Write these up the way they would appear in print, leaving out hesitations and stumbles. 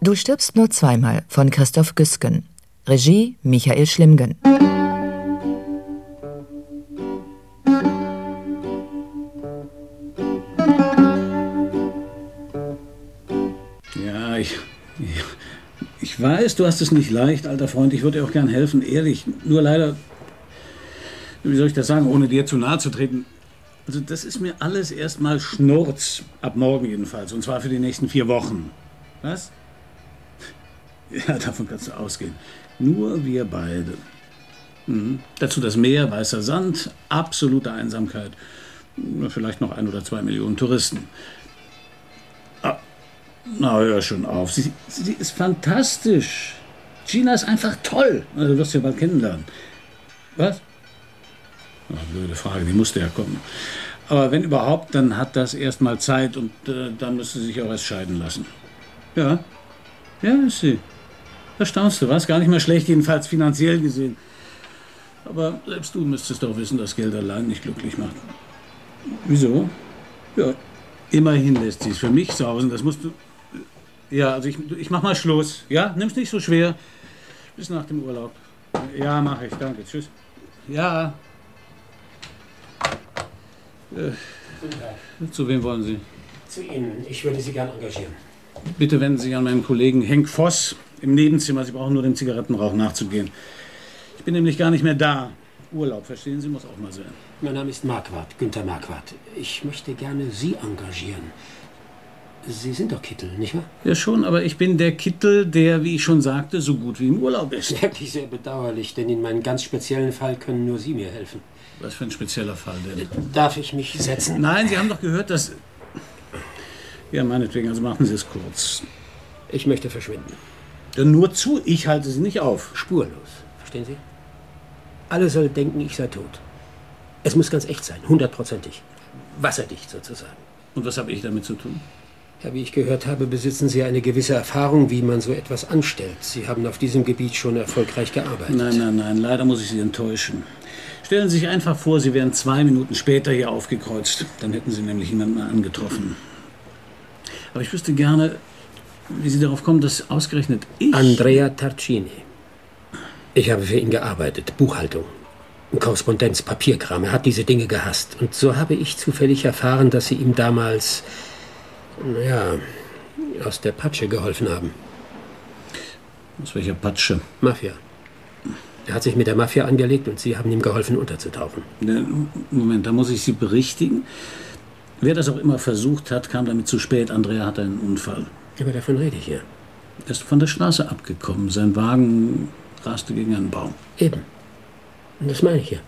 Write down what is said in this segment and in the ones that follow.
Du stirbst nur zweimal von Christoph Güsken. Regie Michael Schlimgen. Ja, ich weiß, du hast es nicht leicht, alter Freund. Ich würde dir auch gern helfen, ehrlich. Nur leider, wie soll ich das sagen, ohne dir zu nahe zu treten. Also das ist mir alles erstmal Schnurz. Ab morgen jedenfalls. Und zwar für die nächsten 4 Wochen. Was? Ja, davon kannst du ausgehen. Nur wir beide. Dazu das Meer, weißer Sand, absolute Einsamkeit. Vielleicht noch 1 oder 2 Millionen Touristen. Ah, na, hör schon auf. Sie ist fantastisch. Gina ist einfach toll. Also, du wirst sie ja bald kennenlernen. Was? Ach, blöde Frage, die musste ja kommen. Aber wenn überhaupt, dann hat das erstmal Zeit und dann müsste sie sich auch erst scheiden lassen. Ja, ja, ist sie. Da staunst du, was? Gar nicht mal schlecht, jedenfalls finanziell gesehen. Aber selbst du müsstest doch wissen, dass Geld allein nicht glücklich macht. Wieso? Ja, immerhin lässt sie es für mich sausen, das musst du... Ja, also ich mach mal Schluss, ja? Nimm's nicht so schwer. Bis nach dem Urlaub. Ja, mach ich, danke, tschüss. Ja. Zu wem wollen Sie? Zu Ihnen. Ich würde Sie gern engagieren. Bitte wenden Sie sich an meinen Kollegen Henk Voss im Nebenzimmer. Sie brauchen nur dem Zigarettenrauch nachzugehen. Ich bin nämlich gar nicht mehr da. Urlaub, verstehen Sie, muss auch mal sein. Mein Name ist Marquardt, Günther Marquardt. Ich möchte gerne Sie engagieren. Sie sind doch Kittel, nicht wahr? Ja schon, aber ich bin der Kittel, der, wie ich schon sagte, so gut wie im Urlaub ist. Wirklich sehr bedauerlich, denn in meinem ganz speziellen Fall können nur Sie mir helfen. Was für ein spezieller Fall denn? Darf ich mich setzen? Nein, Sie haben doch gehört, dass... Ja, meinetwegen, also machen Sie es kurz. Ich möchte verschwinden. Ja, nur zu, ich halte Sie nicht auf. Spurlos, verstehen Sie? Alle sollen denken, ich sei tot. Es muss ganz echt sein, 100%ig. Wasserdicht sozusagen. Und was habe ich damit zu tun? Ja, wie ich gehört habe, besitzen Sie eine gewisse Erfahrung, wie man so etwas anstellt. Sie haben auf diesem Gebiet schon erfolgreich gearbeitet. Nein, leider muss ich Sie enttäuschen. Stellen Sie sich einfach vor, Sie wären 2 Minuten später hier aufgekreuzt. Dann hätten Sie nämlich jemanden angetroffen. Aber ich wüsste gerne, wie Sie darauf kommen, dass ausgerechnet ich... Andrea Tarcini. Ich habe für ihn gearbeitet. Buchhaltung, Korrespondenz, Papierkram. Er hat diese Dinge gehasst. Und so habe ich zufällig erfahren, dass Sie ihm damals, naja, aus der Patsche geholfen haben. Aus welcher Patsche? Mafia. Er hat sich mit der Mafia angelegt und Sie haben ihm geholfen, unterzutauchen. Moment, da muss ich Sie berichtigen. Wer das auch immer versucht hat, kam damit zu spät. Andrea hatte einen Unfall. Aber davon rede ich hier. Er ist von der Straße abgekommen. Sein Wagen raste gegen einen Baum. Eben. Und das meine ich ja.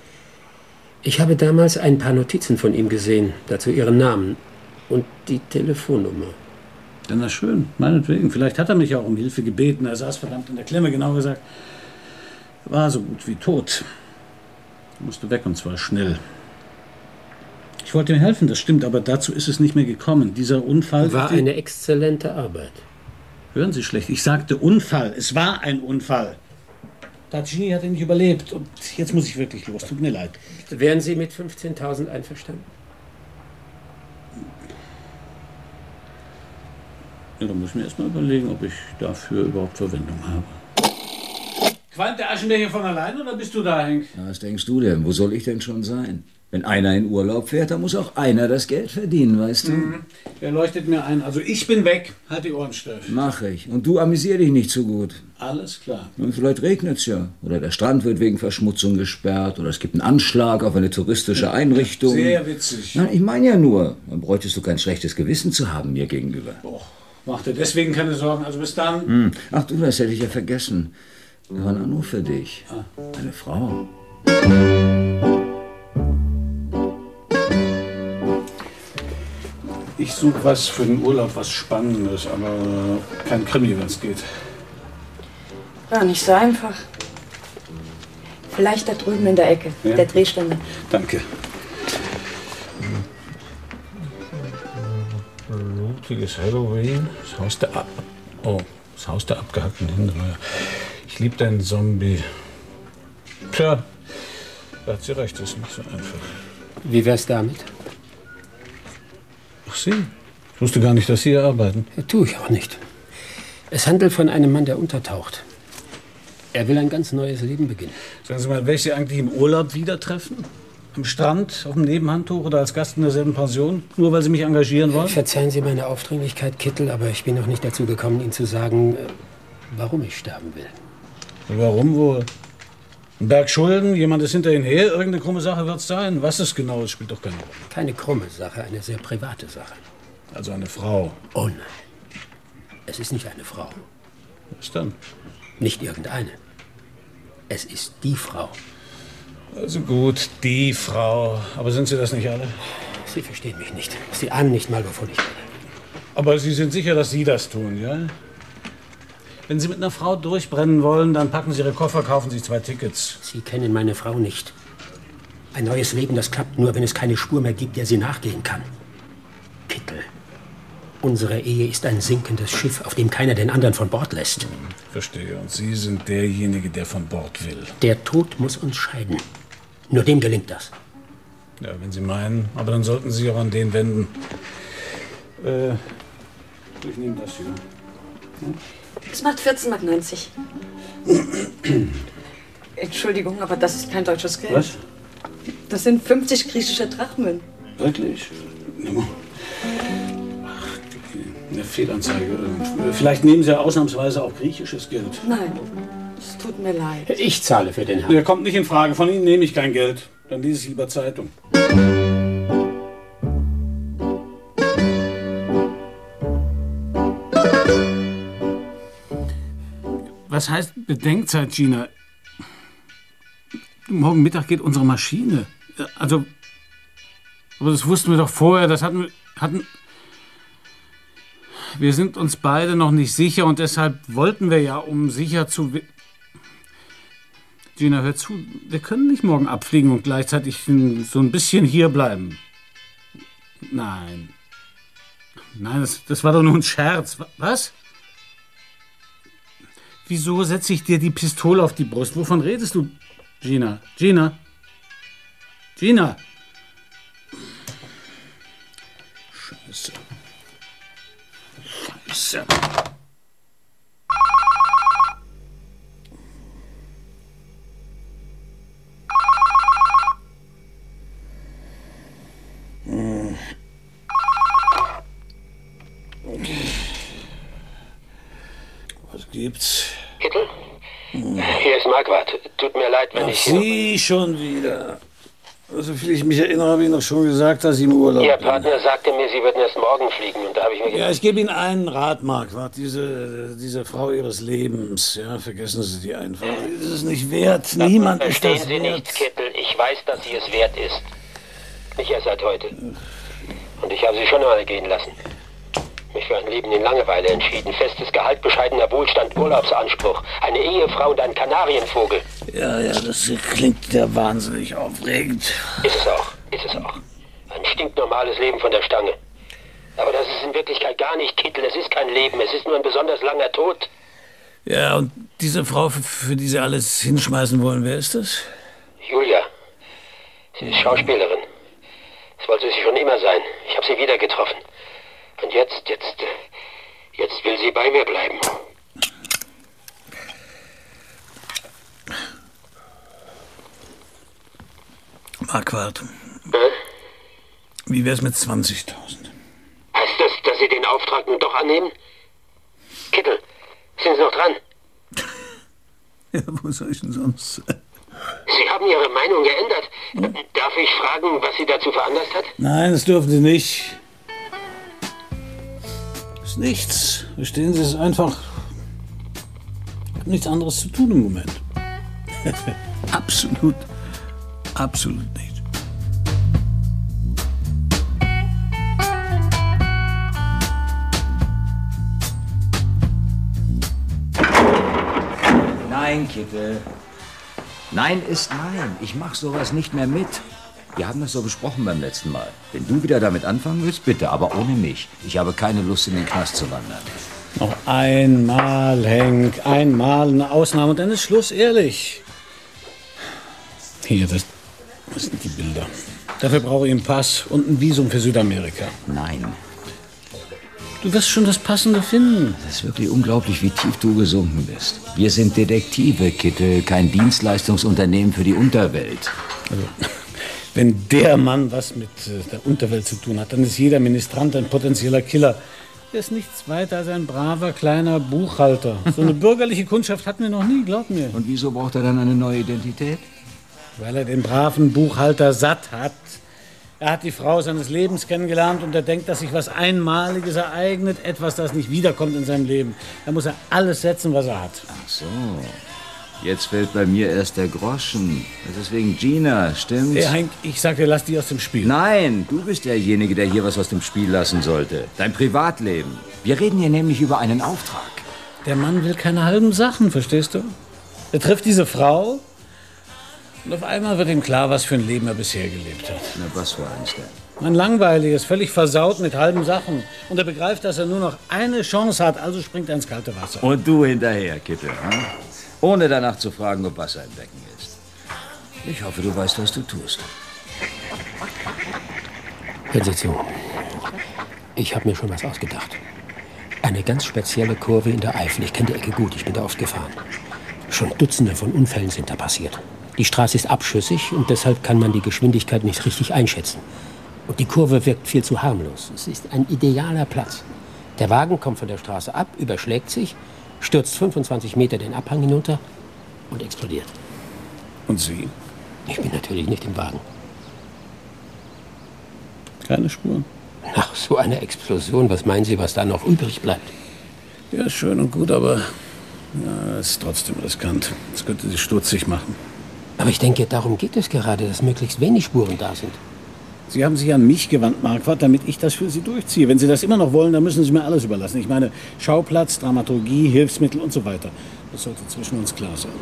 Ich habe damals ein paar Notizen von ihm gesehen, dazu Ihren Namen und die Telefonnummer. Dann na schön, meinetwegen. Vielleicht hat er mich auch um Hilfe gebeten. Er saß verdammt in der Klemme, genau gesagt. Er war so gut wie tot. Er musste weg und zwar schnell. Ich wollte ihm helfen, das stimmt, aber dazu ist es nicht mehr gekommen. Dieser Unfall... War eine exzellente Arbeit. Hören Sie schlecht, ich sagte Unfall. Es war ein Unfall. Tarcini hat ihn nicht überlebt und jetzt muss ich wirklich los. Tut mir leid. Wären Sie mit 15.000 einverstanden? Ja, dann muss ich mir erst mal überlegen, ob ich dafür überhaupt Verwendung habe. Qualmt der Aschenbecher von allein oder bist du da, Henk? Na, was denkst du denn? Wo soll ich denn schon sein? Wenn einer in Urlaub fährt, dann muss auch einer das Geld verdienen, weißt du? Er leuchtet mir ein. Also ich bin weg. Halt die Ohren steif. Mach ich. Und du amüsier dich nicht so gut. Alles klar. Und vielleicht regnet's ja. Oder der Strand wird wegen Verschmutzung gesperrt. Oder es gibt einen Anschlag auf eine touristische Einrichtung. Sehr witzig. Nein, ich meine ja nur, dann bräuchtest du kein schlechtes Gewissen zu haben mir gegenüber. Boah, mach dir deswegen keine Sorgen. Also bis dann. Ach du, das hätte ich ja vergessen. Da war ein Anruf für dich. Eine Frau. Ich suche was für den Urlaub, was Spannendes, aber kein Krimi, wenn es geht. Ja, nicht so einfach. Vielleicht da drüben in der Ecke, Ja? der Drehständer. Danke. Blutiges Halloween, das Haus der abgehackten Hintermeier. Ich liebe deinen Zombie. Tja, da hat sie recht, das ist nicht so einfach. Wie wär's damit? Ach Sie? Ich wusste gar nicht, dass Sie hier arbeiten. Ja, tue ich auch nicht. Es handelt von einem Mann, der untertaucht. Er will ein ganz neues Leben beginnen. Sagen Sie mal, werde ich Sie eigentlich im Urlaub wieder treffen? Am Strand, auf dem Nebenhandtuch oder als Gast in derselben Pension? Nur weil Sie mich engagieren wollen? Verzeihen Sie meine Aufdringlichkeit, Kittel, aber ich bin noch nicht dazu gekommen, Ihnen zu sagen, warum ich sterben will. Warum wohl? Ein Berg Schulden, jemand ist hinter Ihnen her, irgendeine krumme Sache wird es sein. Was es genau ist, spielt doch keine Rolle. Keine krumme Sache, eine sehr private Sache. Also eine Frau. Oh nein, es ist nicht eine Frau. Was dann? Nicht irgendeine. Es ist die Frau. Also gut, die Frau. Aber sind Sie das nicht alle? Sie verstehen mich nicht. Sie ahnen nicht mal, wovon ich rede. Aber Sie sind sicher, dass Sie das tun, ja? Wenn Sie mit einer Frau durchbrennen wollen, dann packen Sie Ihre Koffer, kaufen Sie 2 Tickets. Sie kennen meine Frau nicht. Ein neues Leben, das klappt nur, wenn es keine Spur mehr gibt, der sie nachgehen kann. Kittel, unsere Ehe ist ein sinkendes Schiff, auf dem keiner den anderen von Bord lässt. Verstehe. Und Sie sind derjenige, der von Bord will. Der Tod muss uns scheiden. Nur dem gelingt das. Ja, wenn Sie meinen. Aber dann sollten Sie sich auch an den wenden. Ich nehme das hier. Das macht 14,90 Mark. Entschuldigung, aber das ist kein deutsches Geld. Was? Das sind 50 griechische Drachmen. Wirklich? Ach, eine Fehlanzeige. Vielleicht nehmen Sie ja ausnahmsweise auch griechisches Geld. Nein, es tut mir leid. Ich zahle für den Herrn. Der kommt nicht in Frage. Von Ihnen nehme ich kein Geld. Dann lese ich lieber Zeitung. Was heißt Bedenkzeit, Gina? Morgen Mittag geht unsere Maschine. Also, aber das wussten wir doch vorher. Das hatten. Wir sind uns beide noch nicht sicher und deshalb wollten wir ja, um sicher zu. Gina, hör zu. Wir können nicht morgen abfliegen und gleichzeitig so ein bisschen hier bleiben. Nein. Nein, das war doch nur ein Scherz. Was? Wieso setze ich dir die Pistole auf die Brust? Wovon redest du, Gina? Gina? Gina? Scheiße. Scheiße. Was gibt's? Kittel? Hier ist Marquardt. Tut mir leid, wenn ich... Sie schon wieder. Soviel ich mich erinnere, habe ich noch schon gesagt, dass Sie im Urlaub Ihr bin. Partner sagte mir, Sie würden erst morgen fliegen. Und da habe ich mir gedacht... Ja, ich gebe Ihnen einen Rat, Marquardt. Diese Frau Ihres Lebens, ja, vergessen Sie die einfach. Das ist nicht wert. Niemand ist das Verstehen Sie wert. nicht, Kittel. Ich weiß, dass sie es wert ist. Nicht erst seit heute. Und ich habe sie schon einmal gehen lassen. Mich für ein Leben in Langeweile entschieden. Festes Gehalt, bescheidener Wohlstand, Urlaubsanspruch. Eine Ehefrau und ein Kanarienvogel. Ja, das klingt ja wahnsinnig aufregend. Ist es auch. Ist es auch. Ein stinknormales Leben von der Stange. Aber das ist in Wirklichkeit gar nicht, Kittel. Es ist kein Leben. Es ist nur ein besonders langer Tod. Ja, und diese Frau, für die Sie alles hinschmeißen wollen, wer ist das? Julia. Sie ist Schauspielerin. Das wollte sie schon immer sein. Ich habe sie wieder getroffen. Und jetzt will sie bei mir bleiben. Marquardt. Wie wär's mit 20.000? Heißt das, dass Sie den Auftrag nun doch annehmen? Kittel, sind Sie noch dran? Ja, wo soll ich denn sonst sein? Sie haben Ihre Meinung geändert. Darf ich fragen, was Sie dazu veranlasst hat? Nein, das dürfen Sie nicht. Das ist nichts. Verstehen Sie, es ist einfach... Ich habe nichts anderes zu tun im Moment. Absolut nicht. Nein, Kittel. Nein ist nein. Ich mach sowas nicht mehr mit. Wir haben das so besprochen beim letzten Mal. Wenn du wieder damit anfangen willst, bitte, aber ohne mich. Ich habe keine Lust, in den Knast zu wandern. Noch einmal, Henk. Einmal eine Ausnahme und dann ist Schluss, ehrlich. Hier, das sind die Bilder. Dafür brauche ich einen Pass und ein Visum für Südamerika. Nein. Du wirst schon das Passende finden. Das ist wirklich unglaublich, wie tief du gesunken bist. Wir sind Detektive, Kittel, kein Dienstleistungsunternehmen für die Unterwelt. Also, wenn der Mann was mit der Unterwelt zu tun hat, dann ist jeder Ministrant ein potenzieller Killer. Er ist nichts weiter als ein braver, kleiner Buchhalter. So eine bürgerliche Kundschaft hatten wir noch nie, glaub mir. Und wieso braucht er dann eine neue Identität? Weil er den braven Buchhalter satt hat. Er hat die Frau seines Lebens kennengelernt und er denkt, dass sich was Einmaliges ereignet, etwas, das nicht wiederkommt in seinem Leben. Da muss er alles setzen, was er hat. Ach so. Jetzt fällt bei mir erst der Groschen. Das ist wegen Gina, stimmt's? Hey, Henk, ich sag dir, lass die aus dem Spiel. Nein, du bist derjenige, der hier was aus dem Spiel lassen sollte. Dein Privatleben. Wir reden hier nämlich über einen Auftrag. Der Mann will keine halben Sachen, verstehst du? Er trifft diese Frau und auf einmal wird ihm klar, was für ein Leben er bisher gelebt hat. Na, was für eins denn? Ein langweiliges, völlig versaut mit halben Sachen. Und er begreift, dass er nur noch eine Chance hat, also springt er ins kalte Wasser. Und du hinterher, Kittel, hm? Ohne danach zu fragen, ob Wasser im Becken ist. Ich hoffe, du weißt, was du tust. Hören Sie zu. Ich habe mir schon was ausgedacht. Eine ganz spezielle Kurve in der Eifel. Ich kenne die Ecke gut, ich bin da oft gefahren. Schon Dutzende von Unfällen sind da passiert. Die Straße ist abschüssig und deshalb kann man die Geschwindigkeit nicht richtig einschätzen. Und die Kurve wirkt viel zu harmlos. Es ist ein idealer Platz. Der Wagen kommt von der Straße ab, überschlägt sich, stürzt 25 Meter den Abhang hinunter und explodiert. Und Sie? Ich bin natürlich nicht im Wagen. Keine Spuren? Nach so einer Explosion, was meinen Sie, was da noch übrig bleibt? Ja, schön und gut, aber ja, es ist trotzdem riskant. Das könnte Sie stutzig machen. Aber ich denke, darum geht es gerade, dass möglichst wenig Spuren da sind. Sie haben sich an mich gewandt, Marquardt, damit ich das für Sie durchziehe. Wenn Sie das immer noch wollen, dann müssen Sie mir alles überlassen. Ich meine, Schauplatz, Dramaturgie, Hilfsmittel und so weiter. Das sollte zwischen uns klar sein.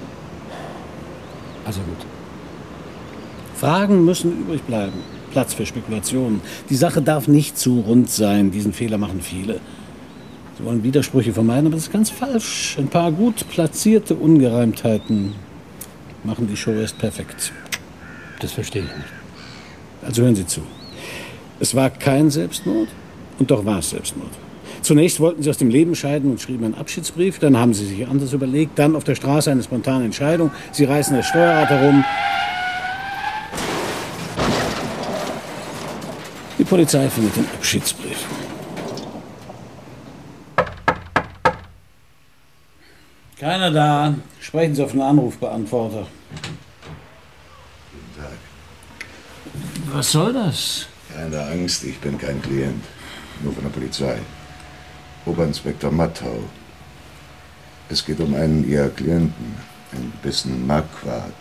Also gut. Fragen müssen übrig bleiben. Platz für Spekulationen. Die Sache darf nicht zu rund sein. Diesen Fehler machen viele. Sie wollen Widersprüche vermeiden, aber das ist ganz falsch. Ein paar gut platzierte Ungereimtheiten machen die Show erst perfekt. Das verstehe ich nicht. Also hören Sie zu. Es war kein Selbstmord und doch war es Selbstmord. Zunächst wollten Sie aus dem Leben scheiden und schrieben einen Abschiedsbrief. Dann haben Sie sich anders überlegt. Dann auf der Straße eine spontane Entscheidung. Sie reißen das Steuerrad herum. Die Polizei findet den Abschiedsbrief. Keiner da. Sprechen Sie auf den Anrufbeantworter. Guten Tag. Was soll das? Keine Angst, ich bin kein Klient. Nur von der Polizei. Oberinspektor Mattau. Es geht um einen Ihrer Klienten. Ein bisschen Marquardt.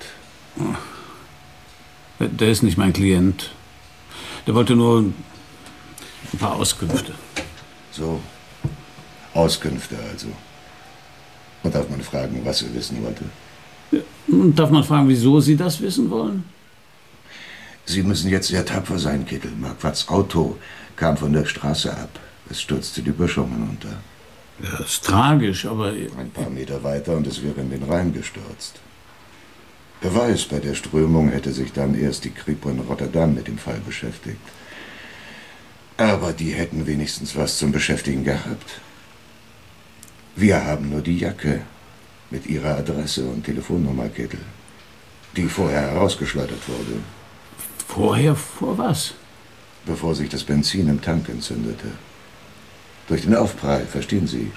Der ist nicht mein Klient. Der wollte nur ein paar Auskünfte. So. Auskünfte also. Und darf man fragen, was er wissen wollte? Ja, und darf man fragen, wieso Sie das wissen wollen? Sie müssen jetzt sehr tapfer sein, Kittel. Marquardts Auto kam von der Straße ab. Es stürzte die Böschung hinunter. Ja, das ist tragisch, aber... Ein paar Meter weiter und es wäre in den Rhein gestürzt. Wer weiß, bei der Strömung hätte sich dann erst die Kripo in Rotterdam mit dem Fall beschäftigt. Aber die hätten wenigstens was zum Beschäftigen gehabt. Wir haben nur die Jacke mit ihrer Adresse und Telefonnummer, Kittel, die vorher herausgeschleudert wurde. Vorher? Vor was? Bevor sich das Benzin im Tank entzündete. Durch den Aufprall, verstehen Sie?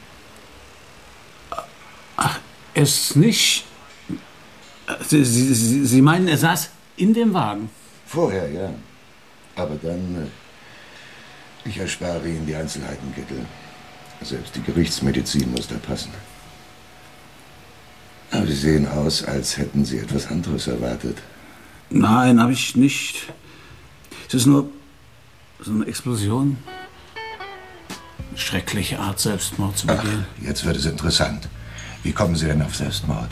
Ach, es nicht... Sie meinen, er saß in dem Wagen? Vorher, ja. Aber dann... Ich erspare Ihnen die Einzelheiten, Kittel. Selbst die Gerichtsmedizin muss da passen. Aber Sie sehen aus, als hätten Sie etwas anderes erwartet. Nein, habe ich nicht. Es ist nur so eine Explosion. Eine schreckliche Art, Selbstmord zu begehen. Ach, jetzt wird es interessant. Wie kommen Sie denn auf Selbstmord?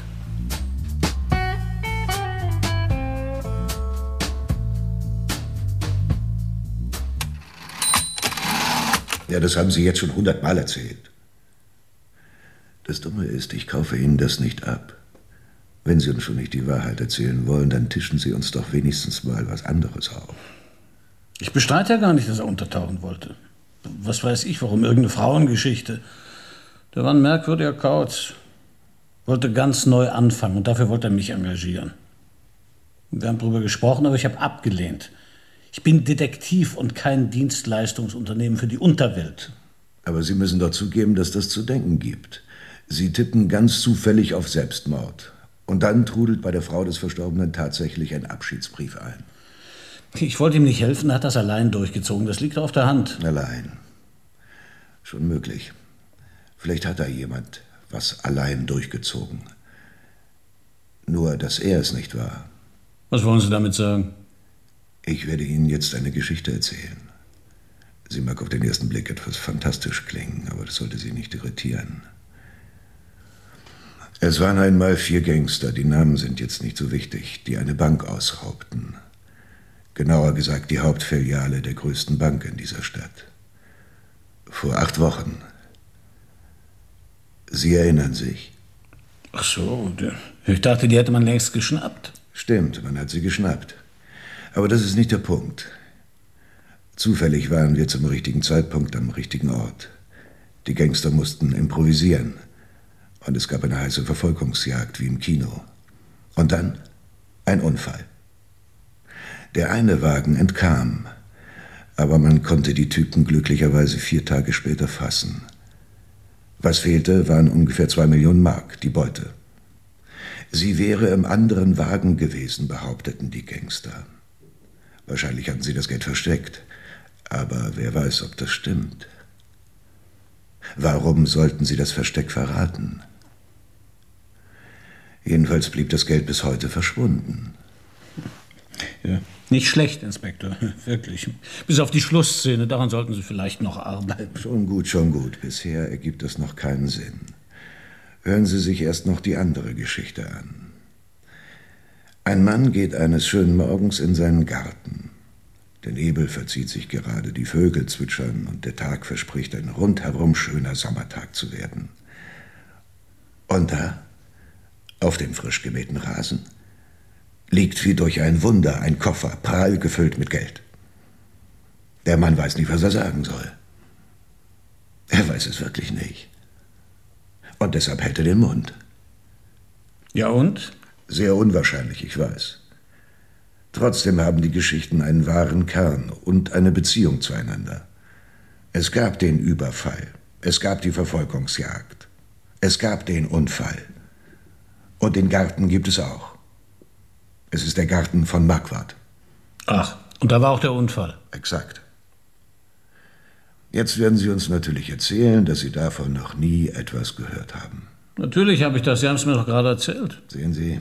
Ja, das haben Sie jetzt schon 100-mal erzählt. Das Dumme ist, ich kaufe Ihnen das nicht ab. Wenn Sie uns schon nicht die Wahrheit erzählen wollen, dann tischen Sie uns doch wenigstens mal was anderes auf. Ich bestreite ja gar nicht, dass er untertauchen wollte. was weiß ich warum, irgendeine Frauengeschichte. Der war ein merkwürdiger Kauz. Wollte ganz neu anfangen und dafür wollte er mich engagieren. Wir haben darüber gesprochen, aber ich habe abgelehnt. Ich bin Detektiv und kein Dienstleistungsunternehmen für die Unterwelt. Aber Sie müssen doch zugeben, dass das zu denken gibt. Sie tippen ganz zufällig auf Selbstmord. Und dann trudelt bei der Frau des Verstorbenen tatsächlich ein Abschiedsbrief ein. Ich wollte ihm nicht helfen, er hat das allein durchgezogen. Das liegt auf der Hand. Allein. Schon möglich. Vielleicht hat da jemand was allein durchgezogen. Nur, dass er es nicht war. Was wollen Sie damit sagen? Ich werde Ihnen jetzt eine Geschichte erzählen. Sie mag auf den ersten Blick etwas fantastisch klingen, aber das sollte Sie nicht irritieren. Es waren einmal 4 Gangster, die Namen sind jetzt nicht so wichtig, die eine Bank ausraubten. Genauer gesagt die Hauptfiliale der größten Bank in dieser Stadt. Vor 8 Wochen. Sie erinnern sich? Ach so, ich dachte, die hätte man längst geschnappt. Stimmt, man hat sie geschnappt. Aber das ist nicht der Punkt. Zufällig waren wir zum richtigen Zeitpunkt am richtigen Ort. Die Gangster mussten improvisieren. Und es gab eine heiße Verfolgungsjagd wie im Kino. Und dann ein Unfall. Der eine Wagen entkam, aber man konnte die Typen glücklicherweise 4 Tage später fassen. Was fehlte, waren ungefähr 2 Millionen Mark, die Beute. Sie wäre im anderen Wagen gewesen, behaupteten die Gangster. Wahrscheinlich hatten sie das Geld versteckt, aber wer weiß, ob das stimmt. Warum sollten sie das Versteck verraten? Jedenfalls blieb das Geld bis heute verschwunden. Ja, nicht schlecht, Inspektor, wirklich. Bis auf die Schlussszene, daran sollten Sie vielleicht noch arbeiten. Schon gut, schon gut. Bisher ergibt das noch keinen Sinn. Hören Sie sich erst noch die andere Geschichte an. Ein Mann geht eines schönen Morgens in seinen Garten. Der Nebel verzieht sich gerade, die Vögel zwitschern und der Tag verspricht, ein rundherum schöner Sommertag zu werden. Und da, auf dem frisch gemähten Rasen, liegt wie durch ein Wunder ein Koffer, prall gefüllt mit Geld. Der Mann weiß nicht, was er sagen soll. Er weiß es wirklich nicht. Und deshalb hält er den Mund. Ja und? Sehr unwahrscheinlich, ich weiß. Trotzdem haben die Geschichten einen wahren Kern und eine Beziehung zueinander. Es gab den Überfall, es gab die Verfolgungsjagd, es gab den Unfall. Und den Garten gibt es auch. Es ist der Garten von Marquardt. Ach, und da war auch der Unfall. Exakt. Jetzt werden Sie uns natürlich erzählen, dass Sie davon noch nie etwas gehört haben. Natürlich habe ich das, Sie haben es mir doch gerade erzählt. Sehen Sie.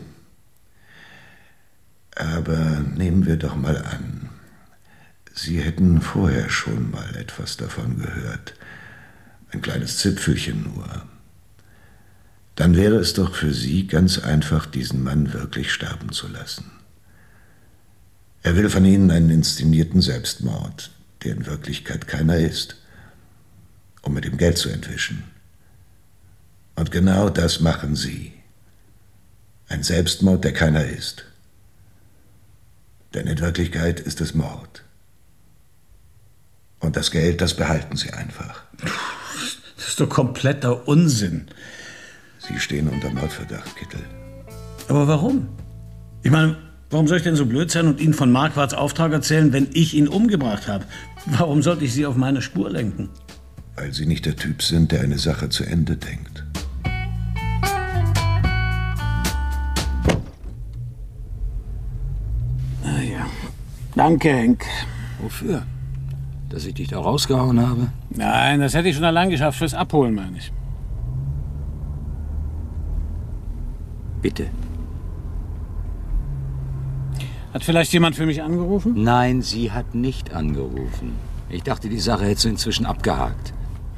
Aber nehmen wir doch mal an, Sie hätten vorher schon mal etwas davon gehört. Ein kleines Zipfelchen nur. Dann wäre es doch für Sie ganz einfach, diesen Mann wirklich sterben zu lassen. Er will von Ihnen einen inszenierten Selbstmord, der in Wirklichkeit keiner ist, um mit dem Geld zu entwischen. Und genau das machen Sie. Ein Selbstmord, der keiner ist. Denn in Wirklichkeit ist es Mord. Und das Geld, das behalten Sie einfach. Das ist doch kompletter Unsinn. Sie stehen unter Mordverdacht, Kittel. Aber warum? Ich meine, warum soll ich denn so blöd sein und Ihnen von Marquardts Auftrag erzählen, wenn ich ihn umgebracht habe? Warum sollte ich Sie auf meine Spur lenken? Weil Sie nicht der Typ sind, der eine Sache zu Ende denkt. Ah ja. Danke, Henk. Wofür? Dass ich dich da rausgehauen habe? Nein, das hätte ich schon allein geschafft. Fürs Abholen, meine ich. Bitte. Hat vielleicht jemand für mich angerufen? Nein, sie hat nicht angerufen. Ich dachte, die Sache hättest du inzwischen abgehakt.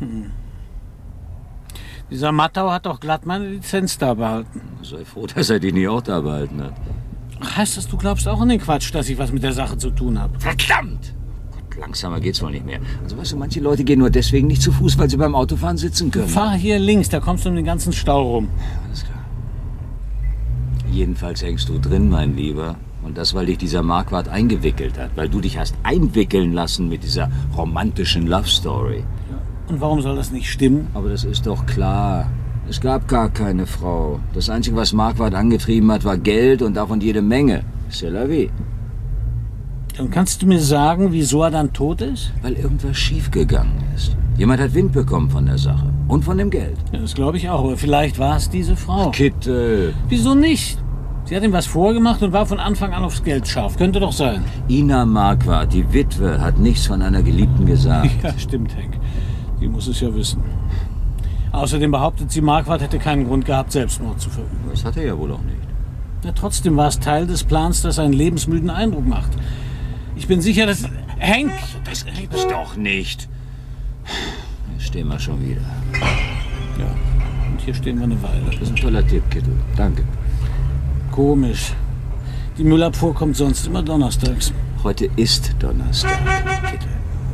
Dieser Mattau hat doch glatt meine Lizenz da behalten. Sei froh, dass er dich nie auch da behalten hat. Ach, heißt das, du glaubst auch an den Quatsch, dass ich was mit der Sache zu tun habe? Verdammt! Gott, langsamer geht's wohl nicht mehr. Also weißt du, manche Leute gehen nur deswegen nicht zu Fuß, weil sie beim Autofahren sitzen können. Fahr hier links, da kommst du um den ganzen Stau rum. Alles klar. Jedenfalls hängst du drin, mein Lieber. Und das, weil dich dieser Marquardt eingewickelt hat. Weil du dich hast einwickeln lassen mit dieser romantischen Love Story. Und warum soll das nicht stimmen? Aber das ist doch klar. Es gab gar keine Frau. Das Einzige, was Marquardt angetrieben hat, war Geld und davon jede Menge. C'est la vie. Dann kannst du mir sagen, wieso er dann tot ist? Weil irgendwas schiefgegangen ist. Jemand hat Wind bekommen von der Sache. Und von dem Geld. Ja, das glaube ich auch. Aber vielleicht war es diese Frau. Kittel. Wieso nicht? Sie hat ihm was vorgemacht und war von Anfang an aufs Geld scharf. Könnte doch sein. Ina Marquardt, die Witwe, hat nichts von einer Geliebten gesagt. Ja, stimmt, Henk. Die muss es ja wissen. Außerdem behauptet sie, Marquardt hätte keinen Grund gehabt, Selbstmord zu verüben. Das hat er ja wohl auch nicht. Ja, trotzdem war es Teil des Plans, das einen lebensmüden Eindruck macht. Ich bin sicher, dass... Henk! Das gibt's doch nicht. Jetzt stehen wir schon wieder. Ja, und hier stehen wir eine Weile. Das ist ein toller Tipp, Kittel. Danke. Komisch. Die Müllabfuhr kommt sonst immer donnerstags. Heute ist Donnerstag, Kittel.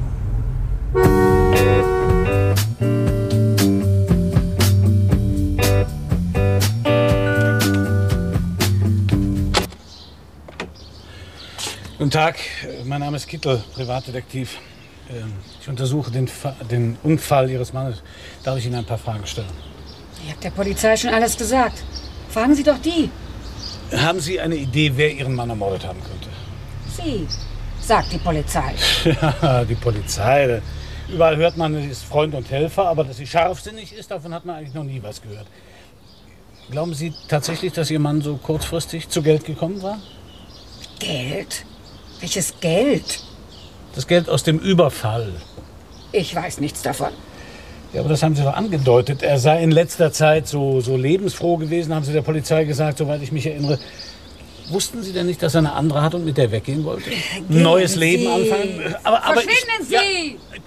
Guten Tag, mein Name ist Kittel, Privatdetektiv. Ich untersuche den Unfall Ihres Mannes. Darf ich Ihnen ein paar Fragen stellen? Ich habe der Polizei schon alles gesagt. Fragen Sie doch die. Haben Sie eine Idee, wer Ihren Mann ermordet haben könnte? Sie, sagt die Polizei. Ja, die Polizei. Überall hört man, sie ist Freund und Helfer, aber dass sie scharfsinnig ist, davon hat man eigentlich noch nie was gehört. Glauben Sie tatsächlich, dass Ihr Mann so kurzfristig zu Geld gekommen war? Geld? Welches Geld? Das Geld aus dem Überfall. Ich weiß nichts davon. Ja, aber das haben Sie doch angedeutet. Er sei in letzter Zeit so lebensfroh gewesen, haben Sie der Polizei gesagt, soweit ich mich erinnere. Wussten Sie denn nicht, dass er eine andere hat und mit der weggehen wollte? Ein neues Leben anfangen? Aber Verschwinden Sie! Ja.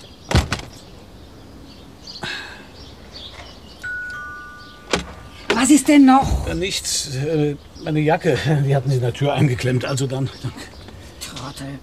Was ist denn noch? Nichts. Meine Jacke, die hatten Sie in der Tür eingeklemmt. Also dann. Trottel.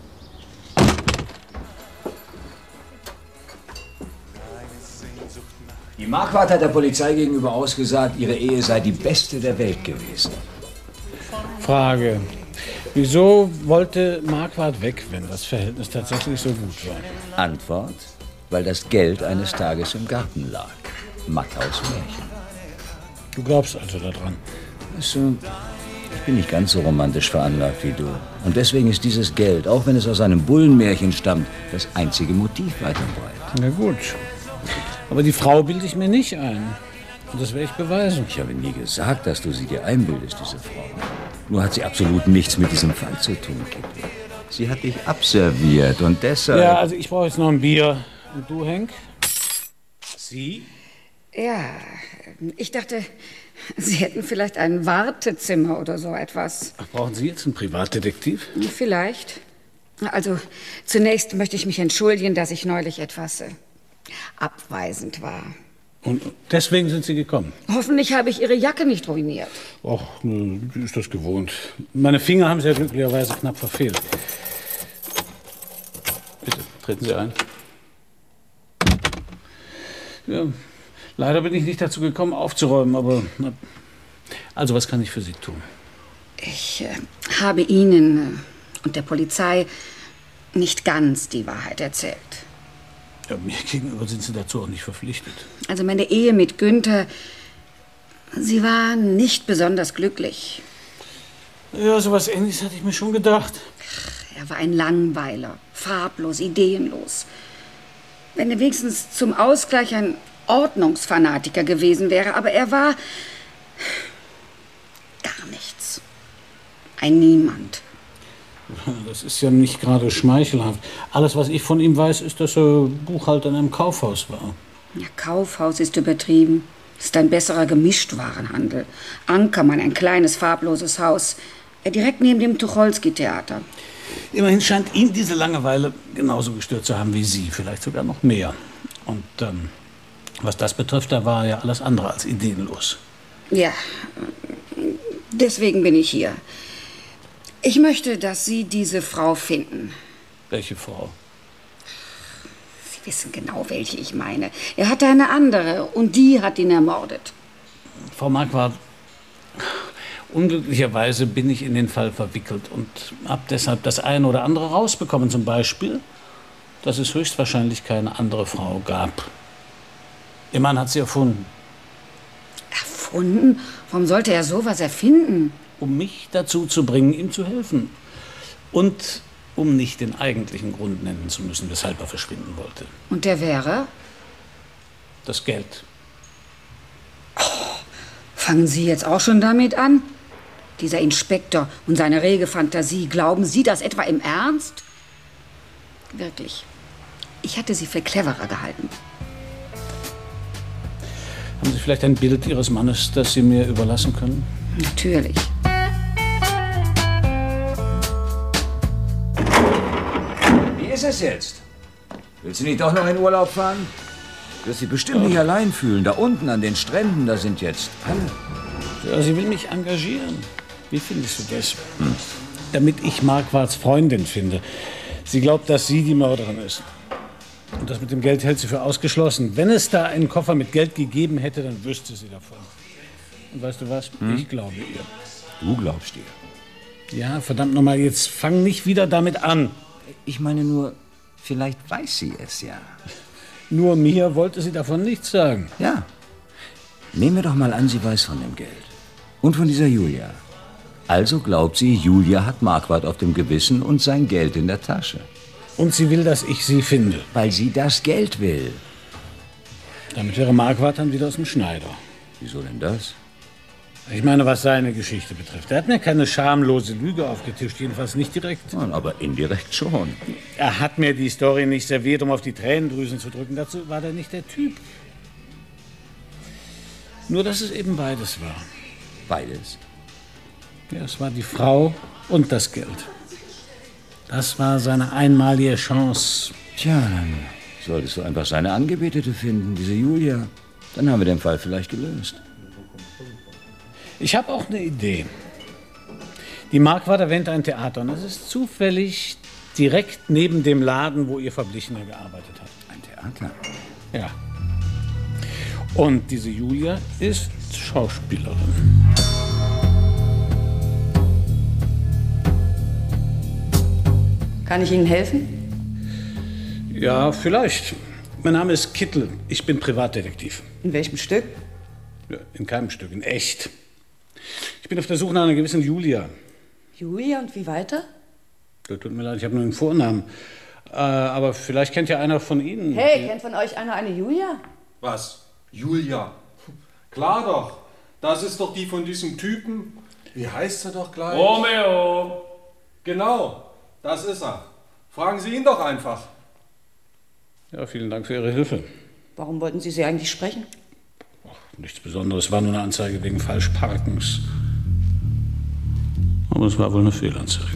Die Marquardt hat der Polizei gegenüber ausgesagt, ihre Ehe sei die beste der Welt gewesen. Frage. Wieso wollte Marquardt weg, wenn das Verhältnis tatsächlich so gut war? Antwort, weil das Geld eines Tages im Garten lag. Matthäus Märchen. Du glaubst also daran? Weißt du, ich bin nicht ganz so romantisch veranlagt wie du. Und deswegen ist dieses Geld, auch wenn es aus einem Bullenmärchen stammt, das einzige Motiv weit und breit. Na gut. Aber die Frau bilde ich mir nicht ein. Und das werde ich beweisen. Ich habe nie gesagt, dass du sie dir einbildest, diese Frau. Nur hat sie absolut nichts mit diesem Fall zu tun, Kitty. Sie hat dich abserviert und deshalb... Ja, also ich brauche jetzt noch ein Bier. Und du, Henk? Sie? Ja, ich dachte, Sie hätten vielleicht ein Wartezimmer oder so etwas. Ach, brauchen Sie jetzt einen Privatdetektiv? Vielleicht. Also, zunächst möchte ich mich entschuldigen, dass ich neulich etwas abweisend war. Und deswegen sind Sie gekommen? Hoffentlich habe ich Ihre Jacke nicht ruiniert. Ach, nö, ist das gewohnt. Meine Finger haben Sie ja glücklicherweise knapp verfehlt. Bitte, treten Sie ein. Ja, leider bin ich nicht dazu gekommen, aufzuräumen, aber... Also, was kann ich für Sie tun? Ich habe Ihnen und der Polizei nicht ganz die Wahrheit erzählt. Ja, mir gegenüber sind Sie dazu auch nicht verpflichtet. Also meine Ehe mit Günther, sie war nicht besonders glücklich. Ja, sowas Ähnliches hatte ich mir schon gedacht. Er war ein Langweiler, farblos, ideenlos. Wenn er wenigstens zum Ausgleich ein Ordnungsfanatiker gewesen wäre, aber er war gar nichts. Ein Niemand. Das ist ja nicht gerade schmeichelhaft. Alles, was ich von ihm weiß, ist, dass er Buchhalter in einem Kaufhaus war. Ja, Kaufhaus ist übertrieben. Ist ein besserer Gemischtwarenhandel. Ankermann, ein kleines, farbloses Haus. Direkt neben dem Tucholsky-Theater. Immerhin scheint ihn diese Langeweile genauso gestört zu haben wie Sie. Vielleicht sogar noch mehr. Und was das betrifft, da war ja alles andere als ideenlos. Ja, deswegen bin ich hier. Ich möchte, dass Sie diese Frau finden. Welche Frau? Sie wissen genau, welche ich meine. Er hatte eine andere und die hat ihn ermordet. Frau Marquardt, Unglücklicherweise bin ich in den Fall verwickelt und habe deshalb das eine oder andere rausbekommen. Zum Beispiel, dass es höchstwahrscheinlich keine andere Frau gab. Ihr Mann hat sie erfunden. Erfunden? Warum sollte er sowas erfinden? Um mich dazu zu bringen, ihm zu helfen. Und um nicht den eigentlichen Grund nennen zu müssen, weshalb er verschwinden wollte. Und der wäre? Das Geld. Fangen Sie jetzt auch schon damit an? Dieser Inspektor und seine rege Fantasie, glauben Sie das etwa im Ernst? Wirklich. Ich hatte Sie für cleverer gehalten. Haben Sie vielleicht ein Bild Ihres Mannes, das Sie mir überlassen können? Natürlich. Wie ist es jetzt? Willst du nicht doch noch in Urlaub fahren? Du wirst dich bestimmt nicht allein fühlen. Da unten an den Stränden, da sind jetzt alle. Ja, sie will mich engagieren. Wie findest du das? Damit ich Marquards Freundin finde. Sie glaubt, dass sie die Mörderin ist. Und das mit dem Geld hält sie für ausgeschlossen. Wenn es da einen Koffer mit Geld gegeben hätte, dann wüsste sie davon. Und weißt du was? Ich glaube ihr. Du glaubst ihr? Ja, verdammt nochmal, jetzt fang nicht wieder damit an. Ich meine nur, vielleicht weiß sie es ja. Nur mir wollte sie davon nichts sagen. Ja. Nehmen wir doch mal an, sie weiß von dem Geld. Und von dieser Julia. Also glaubt sie, Julia hat Marquardt auf dem Gewissen und sein Geld in der Tasche. Und sie will, dass ich sie finde. Weil sie das Geld will. Damit wäre Marquardt dann wieder aus dem Schneider. Wieso denn das? Ich meine, was seine Geschichte betrifft. Er hat mir keine schamlose Lüge aufgetischt, jedenfalls nicht direkt. Aber indirekt schon. Er hat mir die Story nicht serviert, um auf die Tränendrüsen zu drücken. Dazu war er nicht der Typ. Nur, dass es eben beides war. Beides? Ja, es war die Frau und das Geld. Das war seine einmalige Chance. Tja, dann solltest du einfach seine Angebetete finden, diese Julia. Dann haben wir den Fall vielleicht gelöst. Ich habe auch eine Idee. Die Marquardt erwähnt ein Theater und es ist zufällig direkt neben dem Laden, wo ihr Verblichener gearbeitet hat. Ein Theater? Ja. Und diese Julia ist Schauspielerin. Kann ich Ihnen helfen? Ja, vielleicht. Mein Name ist Kittel. Ich bin Privatdetektiv. In welchem Stück? Ja, in keinem Stück, in echt. Ich bin auf der Suche nach einer gewissen Julia. Julia, und wie weiter? Tut mir leid, ich habe nur einen Vornamen. Aber vielleicht kennt ja einer von Ihnen. Hey, kennt von euch einer eine Julia? Was? Julia? Klar doch. Das ist doch die von diesem Typen. Wie heißt er doch gleich? Romeo! Genau, das ist er. Fragen Sie ihn doch einfach. Ja, vielen Dank für Ihre Hilfe. Warum wollten Sie eigentlich sprechen? Nichts Besonderes, war nur eine Anzeige wegen Falschparkens. Aber es war wohl eine Fehlanzeige.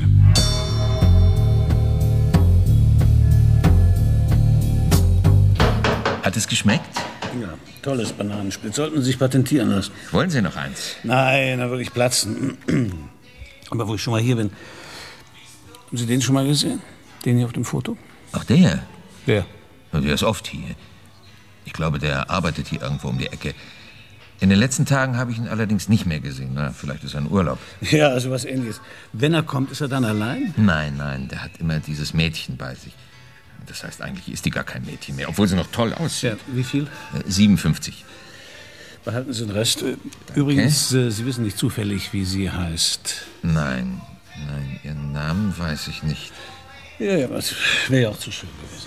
Hat es geschmeckt? Ja, tolles Bananensplit. Sollten Sie sich patentieren lassen. Wollen Sie noch eins? Nein, da würde ich platzen. Aber wo ich schon mal hier bin. Haben Sie den schon mal gesehen? Den hier auf dem Foto? Ach, der? Wer? Der ist oft hier. Ich glaube, der arbeitet hier irgendwo um die Ecke. In den letzten Tagen habe ich ihn allerdings nicht mehr gesehen. Na, vielleicht ist er in Urlaub. Ja, also was Ähnliches. Wenn er kommt, ist er dann allein? Nein, der hat immer dieses Mädchen bei sich. Das heißt, eigentlich ist die gar kein Mädchen mehr, obwohl sie noch toll aussieht. Ja, wie viel? 57. Behalten Sie den Rest. Übrigens, Sie wissen nicht zufällig, wie sie heißt. Nein, Ihren Namen weiß ich nicht. Ja, das wäre ja auch zu schön gewesen.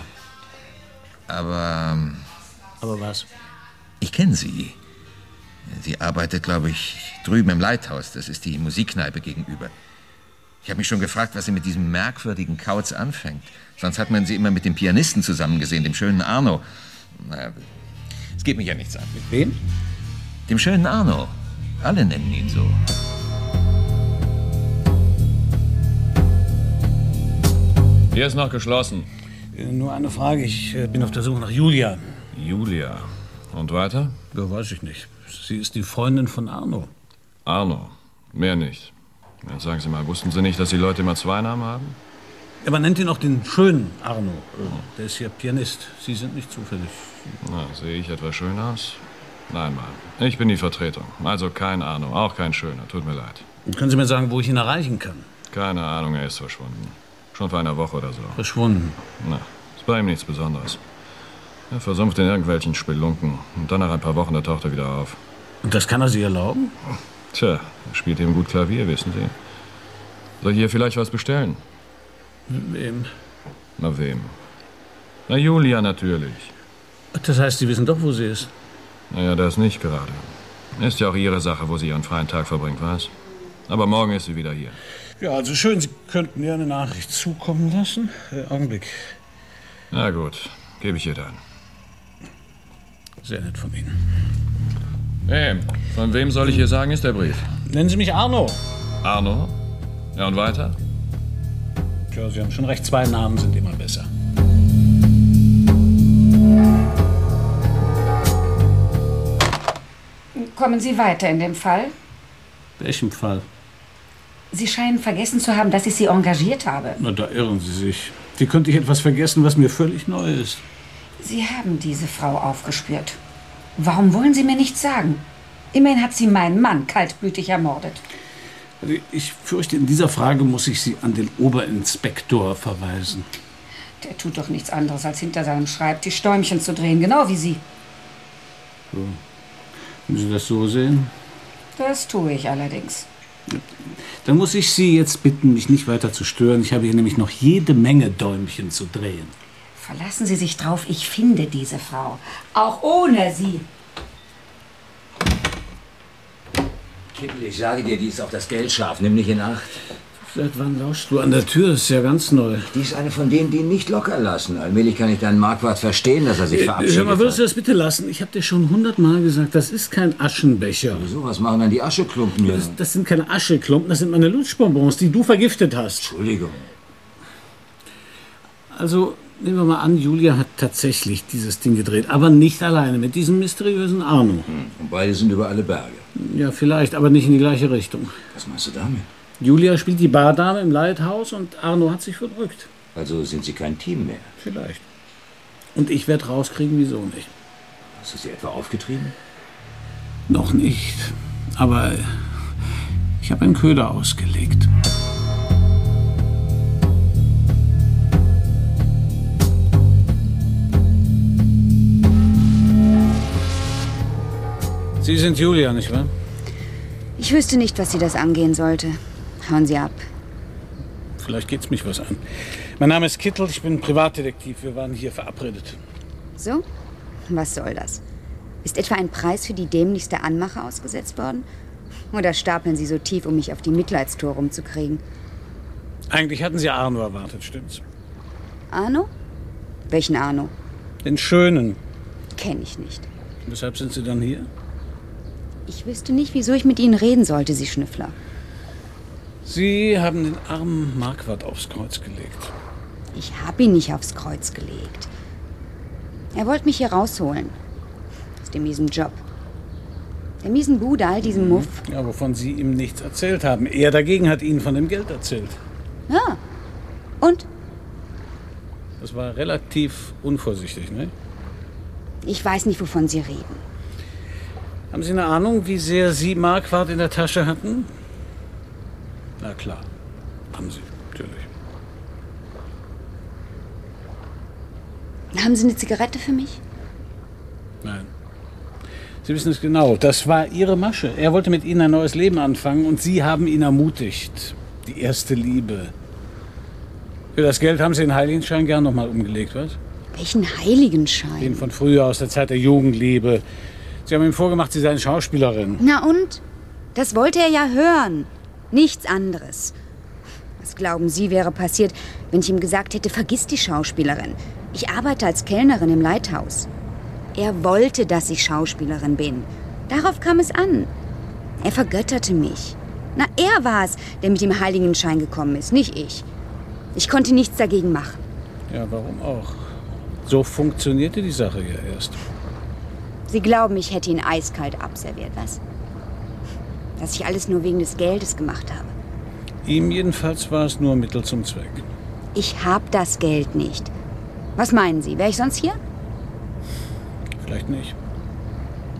Aber was? Ich kenne sie. Sie arbeitet, glaube ich, drüben im Lighthouse. Das ist die Musikkneipe gegenüber. Ich habe mich schon gefragt, was sie mit diesem merkwürdigen Kauz anfängt. Sonst hat man sie immer mit dem Pianisten zusammen gesehen, dem schönen Arno. Na, es geht mich ja nichts an. Mit wem? Dem schönen Arno. Alle nennen ihn so. Hier ist noch geschlossen. Nur eine Frage. Ich bin auf der Suche nach Julia. Julia. Und weiter? Ja, weiß ich nicht. Sie ist die Freundin von Arno. Arno. Mehr nicht. Ja, sagen Sie mal, wussten Sie nicht, dass die Leute immer zwei Namen haben? Ja, man nennt ihn auch den schönen Arno. Der ist hier Pianist. Sie sind nicht zufällig. Na, sehe ich etwa schön aus? Nein, Mann. Ich bin die Vertretung. Also kein Arno, auch kein Schöner. Tut mir leid. Können Sie mir sagen, wo ich ihn erreichen kann? Keine Ahnung, er ist verschwunden. Schon vor einer Woche oder so. Verschwunden? Na, ist bei ihm nichts Besonderes. Er versumpft in irgendwelchen Spelunken. Und dann nach ein paar Wochen, da taucht er wieder auf. Und das kann er sich erlauben? Tja, er spielt eben gut Klavier, wissen Sie. Soll ich hier vielleicht was bestellen? Wem? Na, wem? Na, Julia natürlich. Das heißt, Sie wissen doch, wo sie ist? Naja, das nicht gerade. Ist ja auch Ihre Sache, wo sie ihren freien Tag verbringt, was? Aber morgen ist sie wieder hier. Ja, also schön, Sie könnten mir eine Nachricht zukommen lassen. Augenblick. Na gut, gebe ich ihr dann. Sehr nett von Ihnen. Hey, von wem soll ich ihr sagen, ist der Brief? Nennen Sie mich Arno. Arno? Ja, und weiter? Tja, Sie haben schon recht, 2 Namen sind immer besser. Kommen Sie weiter in dem Fall? Welchem Fall? Sie scheinen vergessen zu haben, dass ich Sie engagiert habe. Na, da irren Sie sich. Wie könnte ich etwas vergessen, was mir völlig neu ist? Sie haben diese Frau aufgespürt. Warum wollen Sie mir nichts sagen? Immerhin hat sie meinen Mann kaltblütig ermordet. Also ich fürchte, in dieser Frage muss ich Sie an den Oberinspektor verweisen. Der tut doch nichts anderes, als hinter seinem Schreibtisch Däumchen zu drehen, genau wie Sie. So. Wenn Sie das so sehen? Das tue ich allerdings. Dann muss ich Sie jetzt bitten, mich nicht weiter zu stören. Ich habe hier nämlich noch jede Menge Däumchen zu drehen. Verlassen Sie sich drauf, ich finde diese Frau. Auch ohne Sie. Kittel, ich sage dir, die ist auf das Geld scharf. Nimm nicht in Acht. Seit wann lauschst du an der Tür? Das ist ja ganz neu. Die ist eine von denen, die ihn nicht locker lassen. Allmählich kann ich deinen Marquardt verstehen, dass er sich verabschiedet Sag mal, würdest du das bitte lassen? Ich habe dir schon 100-mal gesagt, das ist kein Aschenbecher. Wieso? Was machen dann die Ascheklumpen hier? Das sind keine Ascheklumpen, das sind meine Lutschbonbons, die du vergiftet hast. Entschuldigung. Also, nehmen wir mal an, Julia hat tatsächlich dieses Ding gedreht. Aber nicht alleine, mit diesem mysteriösen Arno. Und beide sind über alle Berge. Ja, vielleicht, aber nicht in die gleiche Richtung. Was meinst du damit? Julia spielt die Bardame im Lighthouse und Arno hat sich verdrückt. Also sind sie kein Team mehr? Vielleicht. Und ich werde rauskriegen, wieso nicht. Hast du sie etwa aufgetrieben? Noch nicht. Aber ich habe einen Köder ausgelegt. Sie sind Julia, nicht wahr? Ich wüsste nicht, was Sie das angehen sollte. Hauen Sie ab. Vielleicht geht's mich was an. Mein Name ist Kittel, ich bin Privatdetektiv. Wir waren hier verabredet. So? Was soll das? Ist etwa ein Preis für die dämlichste Anmache ausgesetzt worden? Oder stapeln Sie so tief, um mich auf die Mitleidstour rumzukriegen? Eigentlich hatten Sie Arno erwartet, stimmt's? Arno? Welchen Arno? Den Schönen. Kenn ich nicht. Weshalb sind Sie dann hier? Ich wüsste nicht, wieso ich mit Ihnen reden sollte, Sie Schnüffler. Sie haben den armen Marquardt aufs Kreuz gelegt. Ich habe ihn nicht aufs Kreuz gelegt. Er wollte mich hier rausholen. Aus dem miesen Job. Der miesen Bude, all diesem Muff. Ja, wovon Sie ihm nichts erzählt haben. Er dagegen hat Ihnen von dem Geld erzählt. Ja. Und? Das war relativ unvorsichtig, ne? Ich weiß nicht, wovon Sie reden. Haben Sie eine Ahnung, wie sehr Sie Marquardt in der Tasche hatten? Na klar, haben Sie, natürlich. Haben Sie eine Zigarette für mich? Nein. Sie wissen es genau, das war Ihre Masche. Er wollte mit Ihnen ein neues Leben anfangen und Sie haben ihn ermutigt. Die erste Liebe. Für das Geld haben Sie den Heiligenschein gern nochmal umgelegt, was? Welchen Heiligenschein? Den von früher, aus der Zeit der Jugendliebe. Sie haben ihm vorgemacht, Sie seien Schauspielerin. Na und? Das wollte er ja hören. Nichts anderes. Was glauben Sie, wäre passiert, wenn ich ihm gesagt hätte, vergiss die Schauspielerin. Ich arbeite als Kellnerin im Lighthouse. Er wollte, dass ich Schauspielerin bin. Darauf kam es an. Er vergötterte mich. Na, er war es, der mit dem Heiligenschein gekommen ist, nicht ich. Ich konnte nichts dagegen machen. Ja, warum auch? So funktionierte die Sache ja erst. Sie glauben, ich hätte ihn eiskalt abserviert, was? Dass ich alles nur wegen des Geldes gemacht habe. Ihm jedenfalls war es nur Mittel zum Zweck. Ich habe das Geld nicht. Was meinen Sie, wäre ich sonst hier? Vielleicht nicht.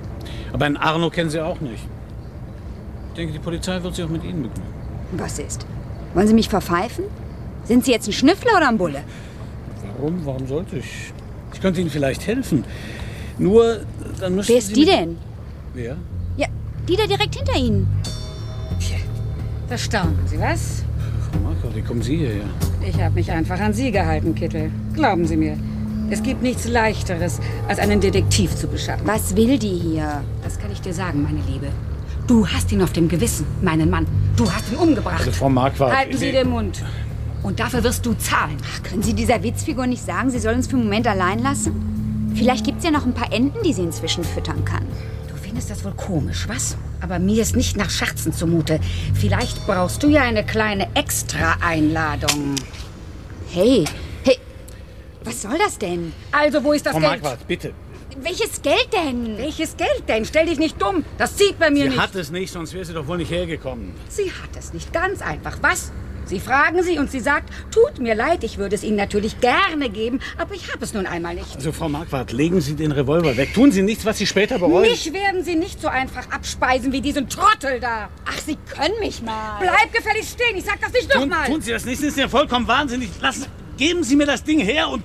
Aber einen Arno kennen Sie auch nicht. Ich denke, die Polizei wird sich auch mit Ihnen begnügen. Was ist? Wollen Sie mich verpfeifen? Sind Sie jetzt ein Schnüffler oder ein Bulle? Warum? Warum sollte ich? Ich könnte Ihnen vielleicht helfen. Nur, dann müssen Sie... Wer ist die denn? Wer? Ja, die da direkt hinter Ihnen. Da staunen Sie, was? Frau Marquardt, wie kommen Sie hierher? Ich habe mich einfach an Sie gehalten, Kittel. Glauben Sie mir. Es gibt nichts Leichteres, als einen Detektiv zu beschaffen. Was will die hier? Das kann ich dir sagen, meine Liebe. Du hast ihn auf dem Gewissen, meinen Mann. Du hast ihn umgebracht. Also, Frau Marquardt... Halten Sie den Mund. Und dafür wirst du zahlen. Ach, können Sie dieser Witzfigur nicht sagen, sie soll uns für einen Moment allein lassen? Vielleicht gibt's ja noch ein paar Enten, die sie inzwischen füttern kann. Du findest das wohl komisch, was? Aber mir ist nicht nach Scherzen zumute. Vielleicht brauchst du ja eine kleine Extra-Einladung. Hey, was soll das denn? Also, wo ist das Frau Geld? Marquardt, bitte. Welches Geld denn? Welches Geld denn? Stell dich nicht dumm. Das zieht bei mir Sie nicht. hat es nicht, sonst wäre sie doch wohl nicht hergekommen. Sie hat es nicht. Ganz einfach. Was? Sie fragen sie und sie sagt, tut mir leid, ich würde es Ihnen natürlich gerne geben, aber ich habe es nun einmal nicht. Also, Frau Marquardt, legen Sie den Revolver weg. Tun Sie nichts, was Sie später bereuen. Mich werden Sie nicht so einfach abspeisen wie diesen Trottel da. Ach, Sie können mich mal. Bleib gefälligst stehen, ich sag das nicht nochmal. Tun Sie das nicht, Sie sind ja vollkommen wahnsinnig. Geben Sie mir das Ding her und...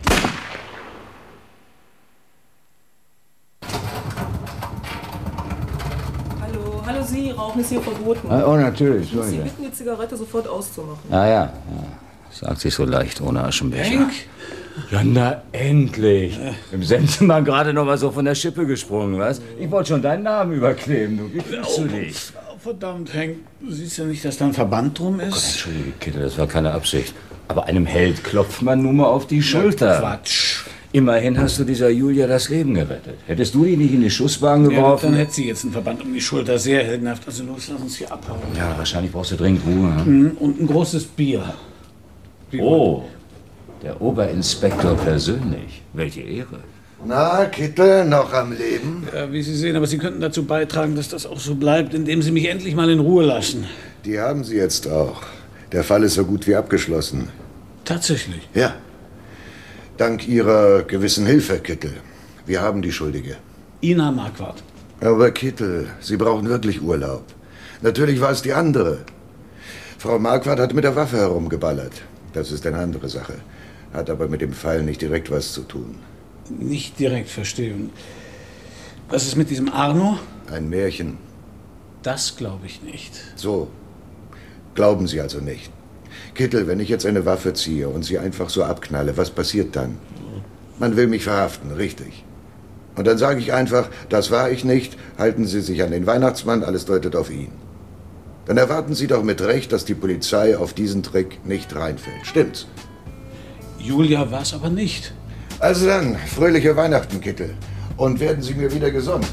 Hallo Sie, Rauchen ist hier verboten. Oh, natürlich. Ich muss Sie bitten, die Zigarette sofort auszumachen. Ja. Sagt sich so leicht ohne Aschenbecher. Henk? Ja, na endlich. Im Sendemann gerade noch mal so von der Schippe gesprungen, was? Ich wollte schon deinen Namen überkleben, du. Wie fühlst du dich? Verdammt, Henk, du siehst ja nicht, dass da ein Verband drum ist? Oh Gott, entschuldige, Kittel, das war keine Absicht. Aber einem Held klopft man nun mal auf die Schulter. Quatsch. Immerhin hast du dieser Julia das Leben gerettet. Hättest du die nicht in die Schussbahn geworfen? Ja, dann hätte sie jetzt einen Verband um die Schulter. Sehr heldenhaft. Also los, lass uns hier abhauen. Ja, wahrscheinlich brauchst du dringend Ruhe. Hm? Und ein großes Bier. Oh, der Oberinspektor persönlich. Welche Ehre. Na, Kittel, noch am Leben? Ja, wie Sie sehen, aber Sie könnten dazu beitragen, dass das auch so bleibt, indem Sie mich endlich mal in Ruhe lassen. Die haben Sie jetzt auch. Der Fall ist so gut wie abgeschlossen. Tatsächlich? Ja. Dank Ihrer gewissen Hilfe, Kittel. Wir haben die Schuldige. Ina Marquardt. Aber Kittel, Sie brauchen wirklich Urlaub. Natürlich war es die andere. Frau Marquardt hat mit der Waffe herumgeballert. Das ist eine andere Sache. Hat aber mit dem Fall nicht direkt was zu tun. Nicht direkt verstehen. Was ist mit diesem Arno? Ein Märchen. Das glaube ich nicht. So. Glauben Sie also nicht. Kittel, wenn ich jetzt eine Waffe ziehe und sie einfach so abknalle, was passiert dann? Man will mich verhaften, richtig. Und dann sage ich einfach, das war ich nicht, halten Sie sich an den Weihnachtsmann, alles deutet auf ihn. Dann erwarten Sie doch mit Recht, dass die Polizei auf diesen Trick nicht reinfällt. Stimmt's? Julia war es aber nicht. Also dann, fröhliche Weihnachten, Kittel. Und werden Sie mir wieder gesund.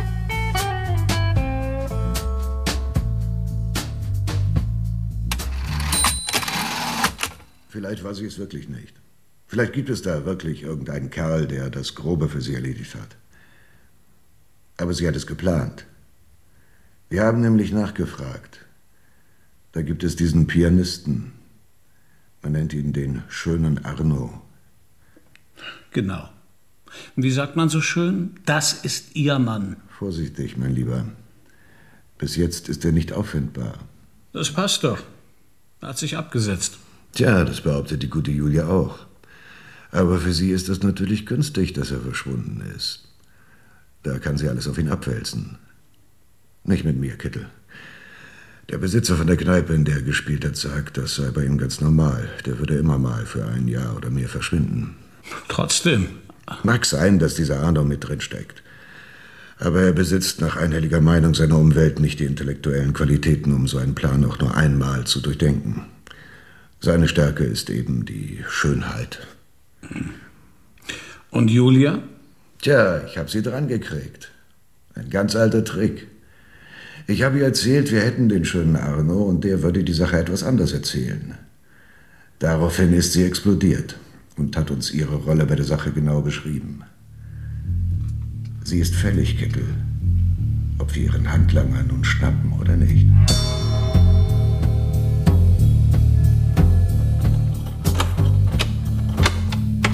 Vielleicht war sie es wirklich nicht. Vielleicht gibt es da wirklich irgendeinen Kerl, der das Grobe für sie erledigt hat. Aber sie hat es geplant. Wir haben nämlich nachgefragt. Da gibt es diesen Pianisten. Man nennt ihn den schönen Arno. Genau. Und wie sagt man so schön? Das ist Ihr Mann. Vorsichtig, mein Lieber. Bis jetzt ist er nicht auffindbar. Das passt doch. Er hat sich abgesetzt. Tja, das behauptet die gute Julia auch. Aber für sie ist es natürlich günstig, dass er verschwunden ist. Da kann sie alles auf ihn abwälzen. Nicht mit mir, Kittel. Der Besitzer von der Kneipe, in der er gespielt hat, sagt, das sei bei ihm ganz normal. Der würde immer mal für ein Jahr oder mehr verschwinden. Trotzdem. Mag sein, dass dieser Arno mit drin steckt. Aber er besitzt nach einhelliger Meinung seiner Umwelt nicht die intellektuellen Qualitäten, um so einen Plan auch nur einmal zu durchdenken. Seine Stärke ist eben die Schönheit. Und Julia? Tja, ich habe sie dran gekriegt. Ein ganz alter Trick. Ich habe ihr erzählt, wir hätten den schönen Arno und der würde die Sache etwas anders erzählen. Daraufhin ist sie explodiert und hat uns ihre Rolle bei der Sache genau beschrieben. Sie ist fällig, Kittel. Ob wir ihren Handlanger nun schnappen oder nicht.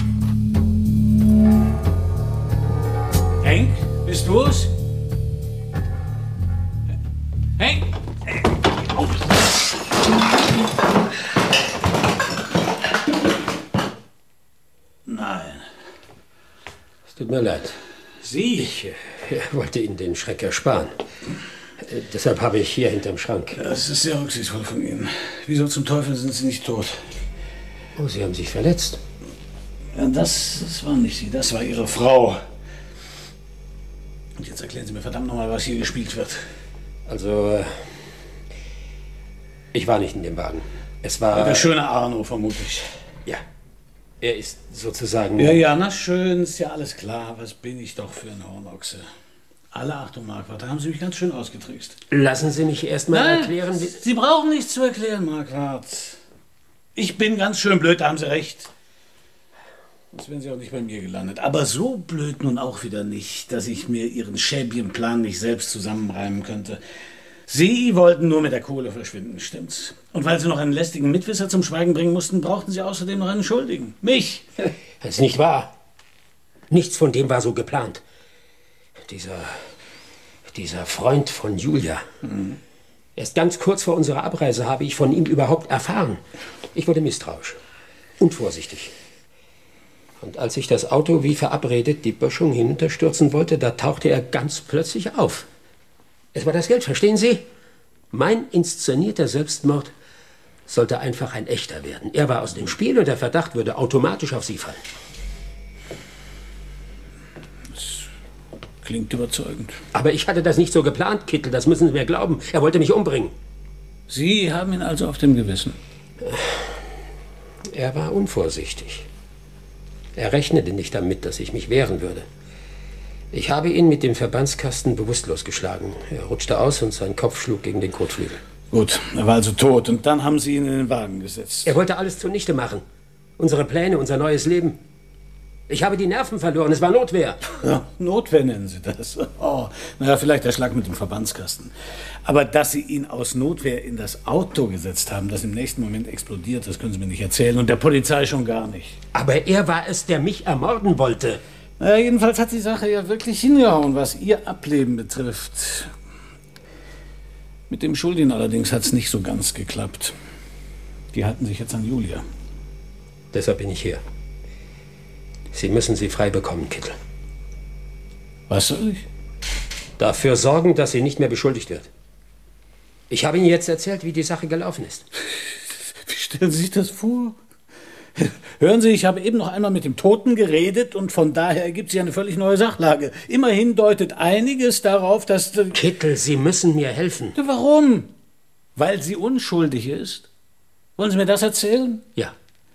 Henk, bist du's? Tut mir leid. Sie? Ich wollte Ihnen den Schreck ersparen. Deshalb habe ich hier hinterm Schrank. Das ist sehr rücksichtsvoll von Ihnen. Wieso zum Teufel sind Sie nicht tot? Oh, Sie haben sich verletzt. Ja, das war nicht Sie, das war Ihre Frau. Und jetzt erklären Sie mir verdammt nochmal, was hier gespielt wird. Also, ich war nicht in dem Wagen. Es war... Der schöne Arno, vermute ich. Ja. Er ist sozusagen... Ja, na schön, ist ja alles klar. Was bin ich doch für ein Hornochse. Alle Achtung, Marquardt, da haben Sie mich ganz schön ausgetrickst. Lassen Sie mich erst mal erklären, wie... Sie brauchen nichts zu erklären, Marquardt. Ich bin ganz schön blöd, da haben Sie recht. Sonst wären Sie auch nicht bei mir gelandet. Aber so blöd nun auch wieder nicht, dass ich mir Ihren schäbigen Plan nicht selbst zusammenreimen könnte. Sie wollten nur mit der Kohle verschwinden, stimmt's? Und weil Sie noch einen lästigen Mitwisser zum Schweigen bringen mussten, brauchten Sie außerdem noch einen Schuldigen. Mich! Das ist nicht wahr. Nichts von dem war so geplant. Dieser Freund von Julia. Erst ganz kurz vor unserer Abreise habe ich von ihm überhaupt erfahren. Ich wurde misstrauisch und vorsichtig. Und als ich das Auto wie verabredet die Böschung hinunterstürzen wollte, da tauchte er ganz plötzlich auf. Es war das Geld, verstehen Sie? Mein inszenierter Selbstmord sollte einfach ein echter werden. Er war aus dem Spiel und der Verdacht würde automatisch auf Sie fallen. Klingt überzeugend. Aber ich hatte das nicht so geplant, Kittel, das müssen Sie mir glauben. Er wollte mich umbringen. Sie haben ihn also auf dem Gewissen? Er war unvorsichtig. Er rechnete nicht damit, dass ich mich wehren würde. Ich habe ihn mit dem Verbandskasten bewusstlos geschlagen. Er rutschte aus und sein Kopf schlug gegen den Kotflügel. Gut, er war also tot und dann haben Sie ihn in den Wagen gesetzt. Er wollte alles zunichte machen. Unsere Pläne, unser neues Leben. Ich habe die Nerven verloren, es war Notwehr. Ja, Notwehr nennen Sie das. Oh, naja, vielleicht der Schlag mit dem Verbandskasten. Aber dass Sie ihn aus Notwehr in das Auto gesetzt haben, das im nächsten Moment explodiert, das können Sie mir nicht erzählen. Und der Polizei schon gar nicht. Aber er war es, der mich ermorden wollte. Naja, jedenfalls hat die Sache ja wirklich hingehauen, was Ihr Ableben betrifft. Mit dem Schuldigen allerdings hat es nicht so ganz geklappt. Die halten sich jetzt an Julia. Deshalb bin ich hier. Sie müssen sie frei bekommen, Kittel. Was soll ich? Dafür sorgen, dass sie nicht mehr beschuldigt wird. Ich habe Ihnen jetzt erzählt, wie die Sache gelaufen ist. Wie stellen Sie sich das vor? Hören Sie, ich habe eben noch einmal mit dem Toten geredet und von daher ergibt sich eine völlig neue Sachlage. Immerhin deutet einiges darauf, dass... Kittel, Sie müssen mir helfen. Warum? Weil sie unschuldig ist? Wollen Sie mir das erzählen? Ja.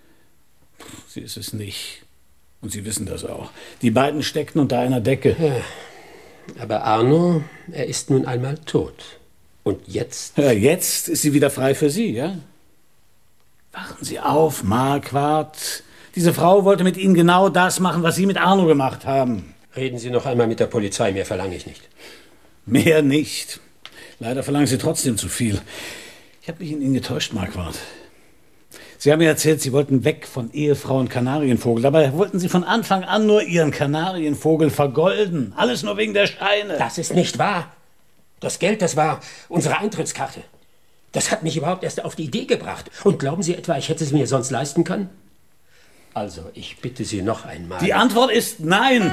Sie ist es nicht. Und Sie wissen das auch. Die beiden steckten unter einer Decke. Ja. Aber Arno, er ist nun einmal tot. Und jetzt? Ja, jetzt ist sie wieder frei für Sie, ja? Wachen Sie auf, Marquardt. Diese Frau wollte mit Ihnen genau das machen, was Sie mit Arno gemacht haben. Reden Sie noch einmal mit der Polizei, mehr verlange ich nicht. Mehr nicht. Leider verlangen Sie trotzdem zu viel. Ich habe mich in Ihnen getäuscht, Marquardt. Sie haben mir erzählt, Sie wollten weg von Ehefrau und Kanarienvogel. Dabei wollten Sie von Anfang an nur Ihren Kanarienvogel vergolden. Alles nur wegen der Scheine. Das ist nicht wahr. Das Geld, das war unsere Eintrittskarte. Das hat mich überhaupt erst auf die Idee gebracht. Und glauben Sie etwa, ich hätte es mir sonst leisten können? Also, ich bitte Sie noch einmal. Die Antwort ist nein.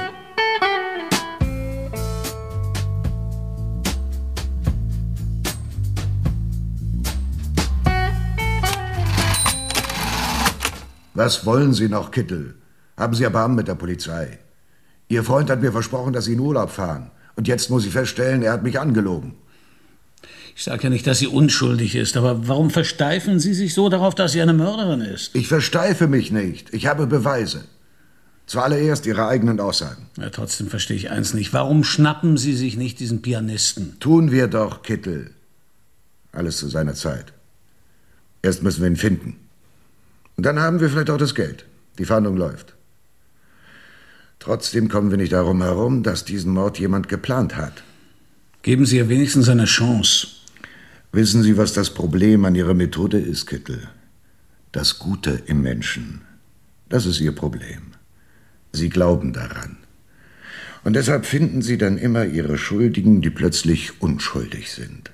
Was wollen Sie noch, Kittel? Haben Sie Erbarmen mit der Polizei? Ihr Freund hat mir versprochen, dass Sie in Urlaub fahren. Und jetzt muss ich feststellen, er hat mich angelogen. Ich sage ja nicht, dass sie unschuldig ist, aber warum versteifen Sie sich so darauf, dass sie eine Mörderin ist? Ich versteife mich nicht. Ich habe Beweise. Zuallererst Ihre eigenen Aussagen. Ja, trotzdem verstehe ich eins nicht. Warum schnappen Sie sich nicht diesen Pianisten? Tun wir doch, Kittel. Alles zu seiner Zeit. Erst müssen wir ihn finden. Und dann haben wir vielleicht auch das Geld. Die Fahndung läuft. Trotzdem kommen wir nicht darum herum, dass diesen Mord jemand geplant hat. Geben Sie ihr wenigstens eine Chance. Wissen Sie, was das Problem an Ihrer Methode ist, Kittel? Das Gute im Menschen. Das ist Ihr Problem. Sie glauben daran. Und deshalb finden Sie dann immer Ihre Schuldigen, die plötzlich unschuldig sind.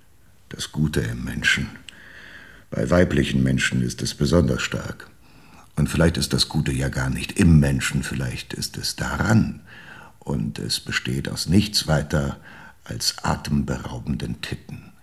Das Gute im Menschen. Bei weiblichen Menschen ist es besonders stark. Und vielleicht ist das Gute ja gar nicht im Menschen, vielleicht ist es daran. Und es besteht aus nichts weiter als atemberaubenden Titten.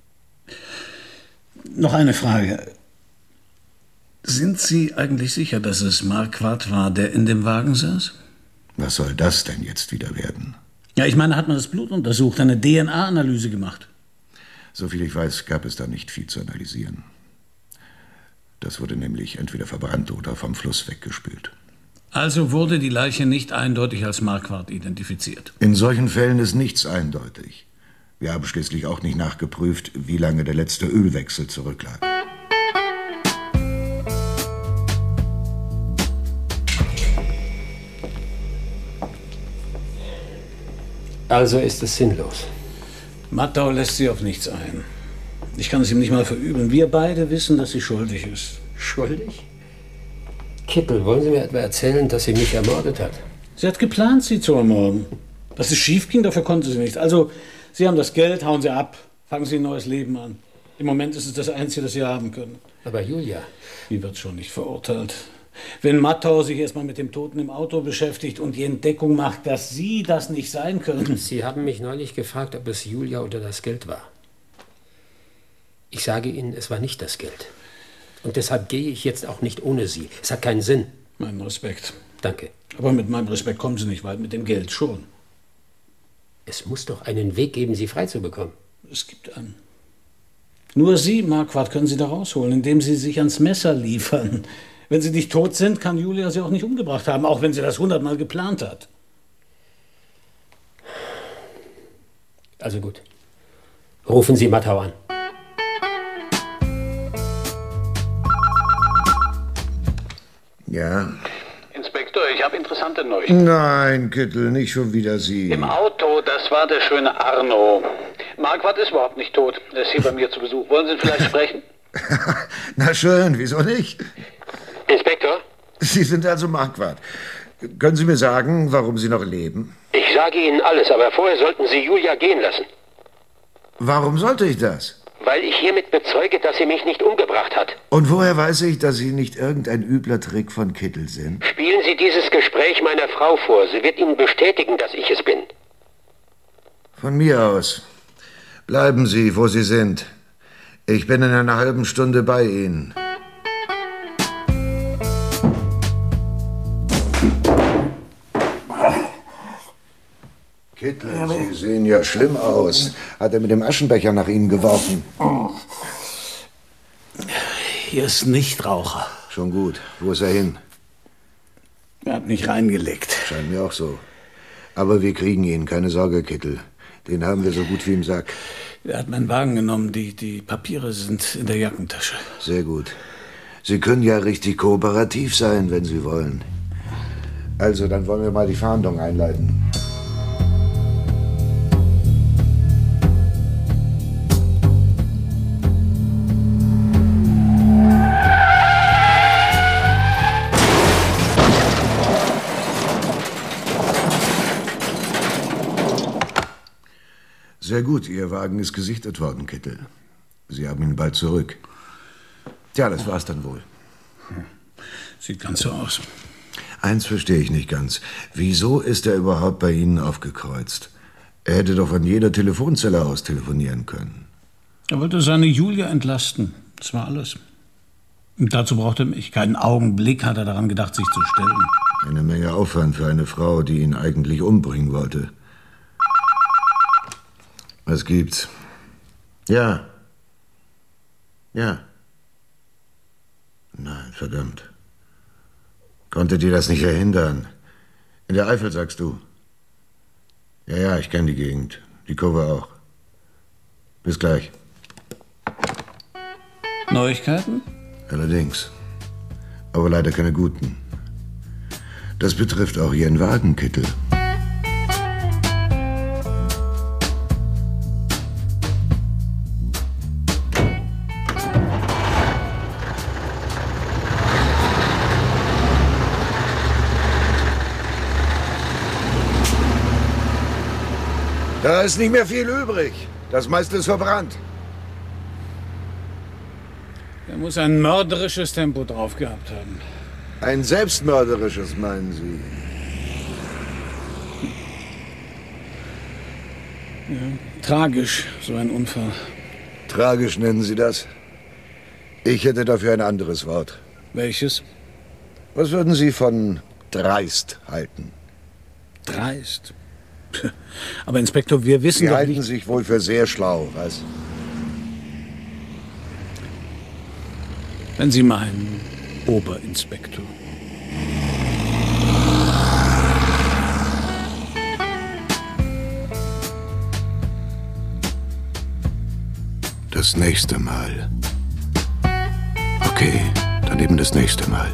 Noch eine Frage. Sind Sie eigentlich sicher, dass es Marquardt war, der in dem Wagen saß? Was soll das denn jetzt wieder werden? Ja, ich meine, hat man das Blut untersucht, eine DNA-Analyse gemacht? Soviel ich weiß, gab es da nicht viel zu analysieren. Das wurde nämlich entweder verbrannt oder vom Fluss weggespült. Also wurde die Leiche nicht eindeutig als Marquardt identifiziert? In solchen Fällen ist nichts eindeutig. Wir haben schließlich auch nicht nachgeprüft, wie lange der letzte Ölwechsel zurücklag. Also ist es sinnlos. Mattau lässt sie auf nichts ein. Ich kann es ihm nicht mal verübeln. Wir beide wissen, dass sie schuldig ist. Schuldig? Kittel, wollen Sie mir etwa erzählen, dass sie mich ermordet hat? Sie hat geplant, sie zu ermorden. Dass es schief ging, dafür konnte sie nicht. Also, Sie haben das Geld, hauen Sie ab. Fangen Sie ein neues Leben an. Im Moment ist es das Einzige, das Sie haben können. Aber Julia... Die wird schon nicht verurteilt. Wenn Mattau sich erstmal mit dem Toten im Auto beschäftigt und die Entdeckung macht, dass Sie das nicht sein können. Sie haben mich neulich gefragt, ob es Julia oder das Geld war. Ich sage Ihnen, es war nicht das Geld. Und deshalb gehe ich jetzt auch nicht ohne Sie. Es hat keinen Sinn. Meinen Respekt. Danke. Aber mit meinem Respekt kommen Sie nicht weit, mit dem Geld schon. Es muss doch einen Weg geben, Sie freizubekommen. Es gibt einen. Nur Sie, Marquardt, können Sie da rausholen, indem Sie sich ans Messer liefern. Wenn Sie nicht tot sind, kann Julia Sie auch nicht umgebracht haben, auch wenn sie das 100-mal geplant hat. Also gut. Rufen Sie Mattau an. Ja? Inspektor, ich habe interessante Neuigkeiten. Nein, Kittel, nicht schon wieder Sie. Im Auto, das war der schöne Arno. Marquardt ist überhaupt nicht tot. Er ist hier bei mir zu Besuch. Wollen Sie ihn vielleicht sprechen? Na schön, wieso nicht? Inspektor? Sie sind also Marquardt. Können Sie mir sagen, warum Sie noch leben? Ich sage Ihnen alles, aber vorher sollten Sie Julia gehen lassen. Warum sollte ich das? Weil ich hiermit bezeuge, dass sie mich nicht umgebracht hat. Und woher weiß ich, dass Sie nicht irgendein übler Trick von Kittel sind? Spielen Sie dieses Gespräch meiner Frau vor. Sie wird Ihnen bestätigen, dass ich es bin. Von mir aus. Bleiben Sie, wo Sie sind. Ich bin in einer halben Stunde bei Ihnen. Kittel, Sie sehen ja schlimm aus. Hat er mit dem Aschenbecher nach Ihnen geworfen? Hier ist Nichtraucher. Schon gut. Wo ist er hin? Er hat mich reingelegt. Scheint mir auch so. Aber wir kriegen ihn, keine Sorge, Kittel. Den haben wir so gut wie im Sack. Er hat meinen Wagen genommen. Die Papiere sind in der Jackentasche. Sehr gut. Sie können ja richtig kooperativ sein, wenn Sie wollen. Also, dann wollen wir mal die Fahndung einleiten. Sehr gut, Ihr Wagen ist gesichtet worden, Kittel. Sie haben ihn bald zurück. Tja, das war's dann wohl. Sieht ganz so aus. Eins verstehe ich nicht ganz. Wieso ist er überhaupt bei Ihnen aufgekreuzt? Er hätte doch von jeder Telefonzelle aus telefonieren können. Er wollte seine Julia entlasten. Das war alles. Und dazu brauchte er mich. Keinen Augenblick hat er daran gedacht, sich zu stellen. Eine Menge Aufwand für eine Frau, die ihn eigentlich umbringen wollte. Was gibt's? Ja. Ja. Nein, verdammt. Konntet ihr das nicht verhindern? In der Eifel, sagst du? Ja, ich kenne die Gegend. Die Kurve auch. Bis gleich. Neuigkeiten? Allerdings. Aber leider keine guten. Das betrifft auch Ihren Wagen, Kittel. Da ist nicht mehr viel übrig. Das meiste ist verbrannt. Er muss ein mörderisches Tempo drauf gehabt haben. Ein selbstmörderisches, meinen Sie? Ja, tragisch, so ein Unfall. Tragisch nennen Sie das? Ich hätte dafür ein anderes Wort. Welches? Was würden Sie von dreist halten? Dreist? Aber Inspektor, wir wissen Sie doch halten nicht... sich wohl für sehr schlau, was? Wenn Sie meinen, Oberinspektor. Das nächste Mal. Okay, dann eben das nächste Mal.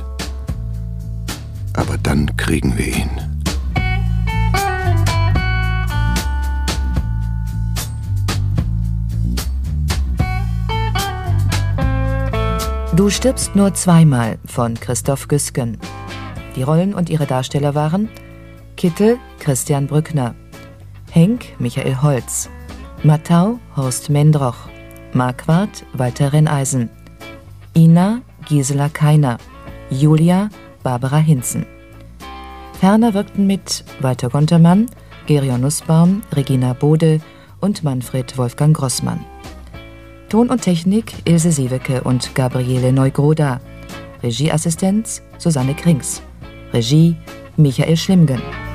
Aber dann kriegen wir ihn. Du stirbst nur zweimal von Christoph Güsken. Die Rollen und ihre Darsteller waren Kittel Christian Brückner, Henk Michael Holz, Mattau Horst Mendroch, Marquardt Walter Renneisen, Ina Gisela Keiner, Julia Barbara Hinzen. Ferner wirkten mit Walter Gontermann, Gerion Nussbaum, Regina Bode und Manfred Wolfgang Grossmann. Ton und Technik Ilse Sieweke und Gabriele Neugroda. Regieassistenz Susanne Krings. Regie Michael Schlimgen.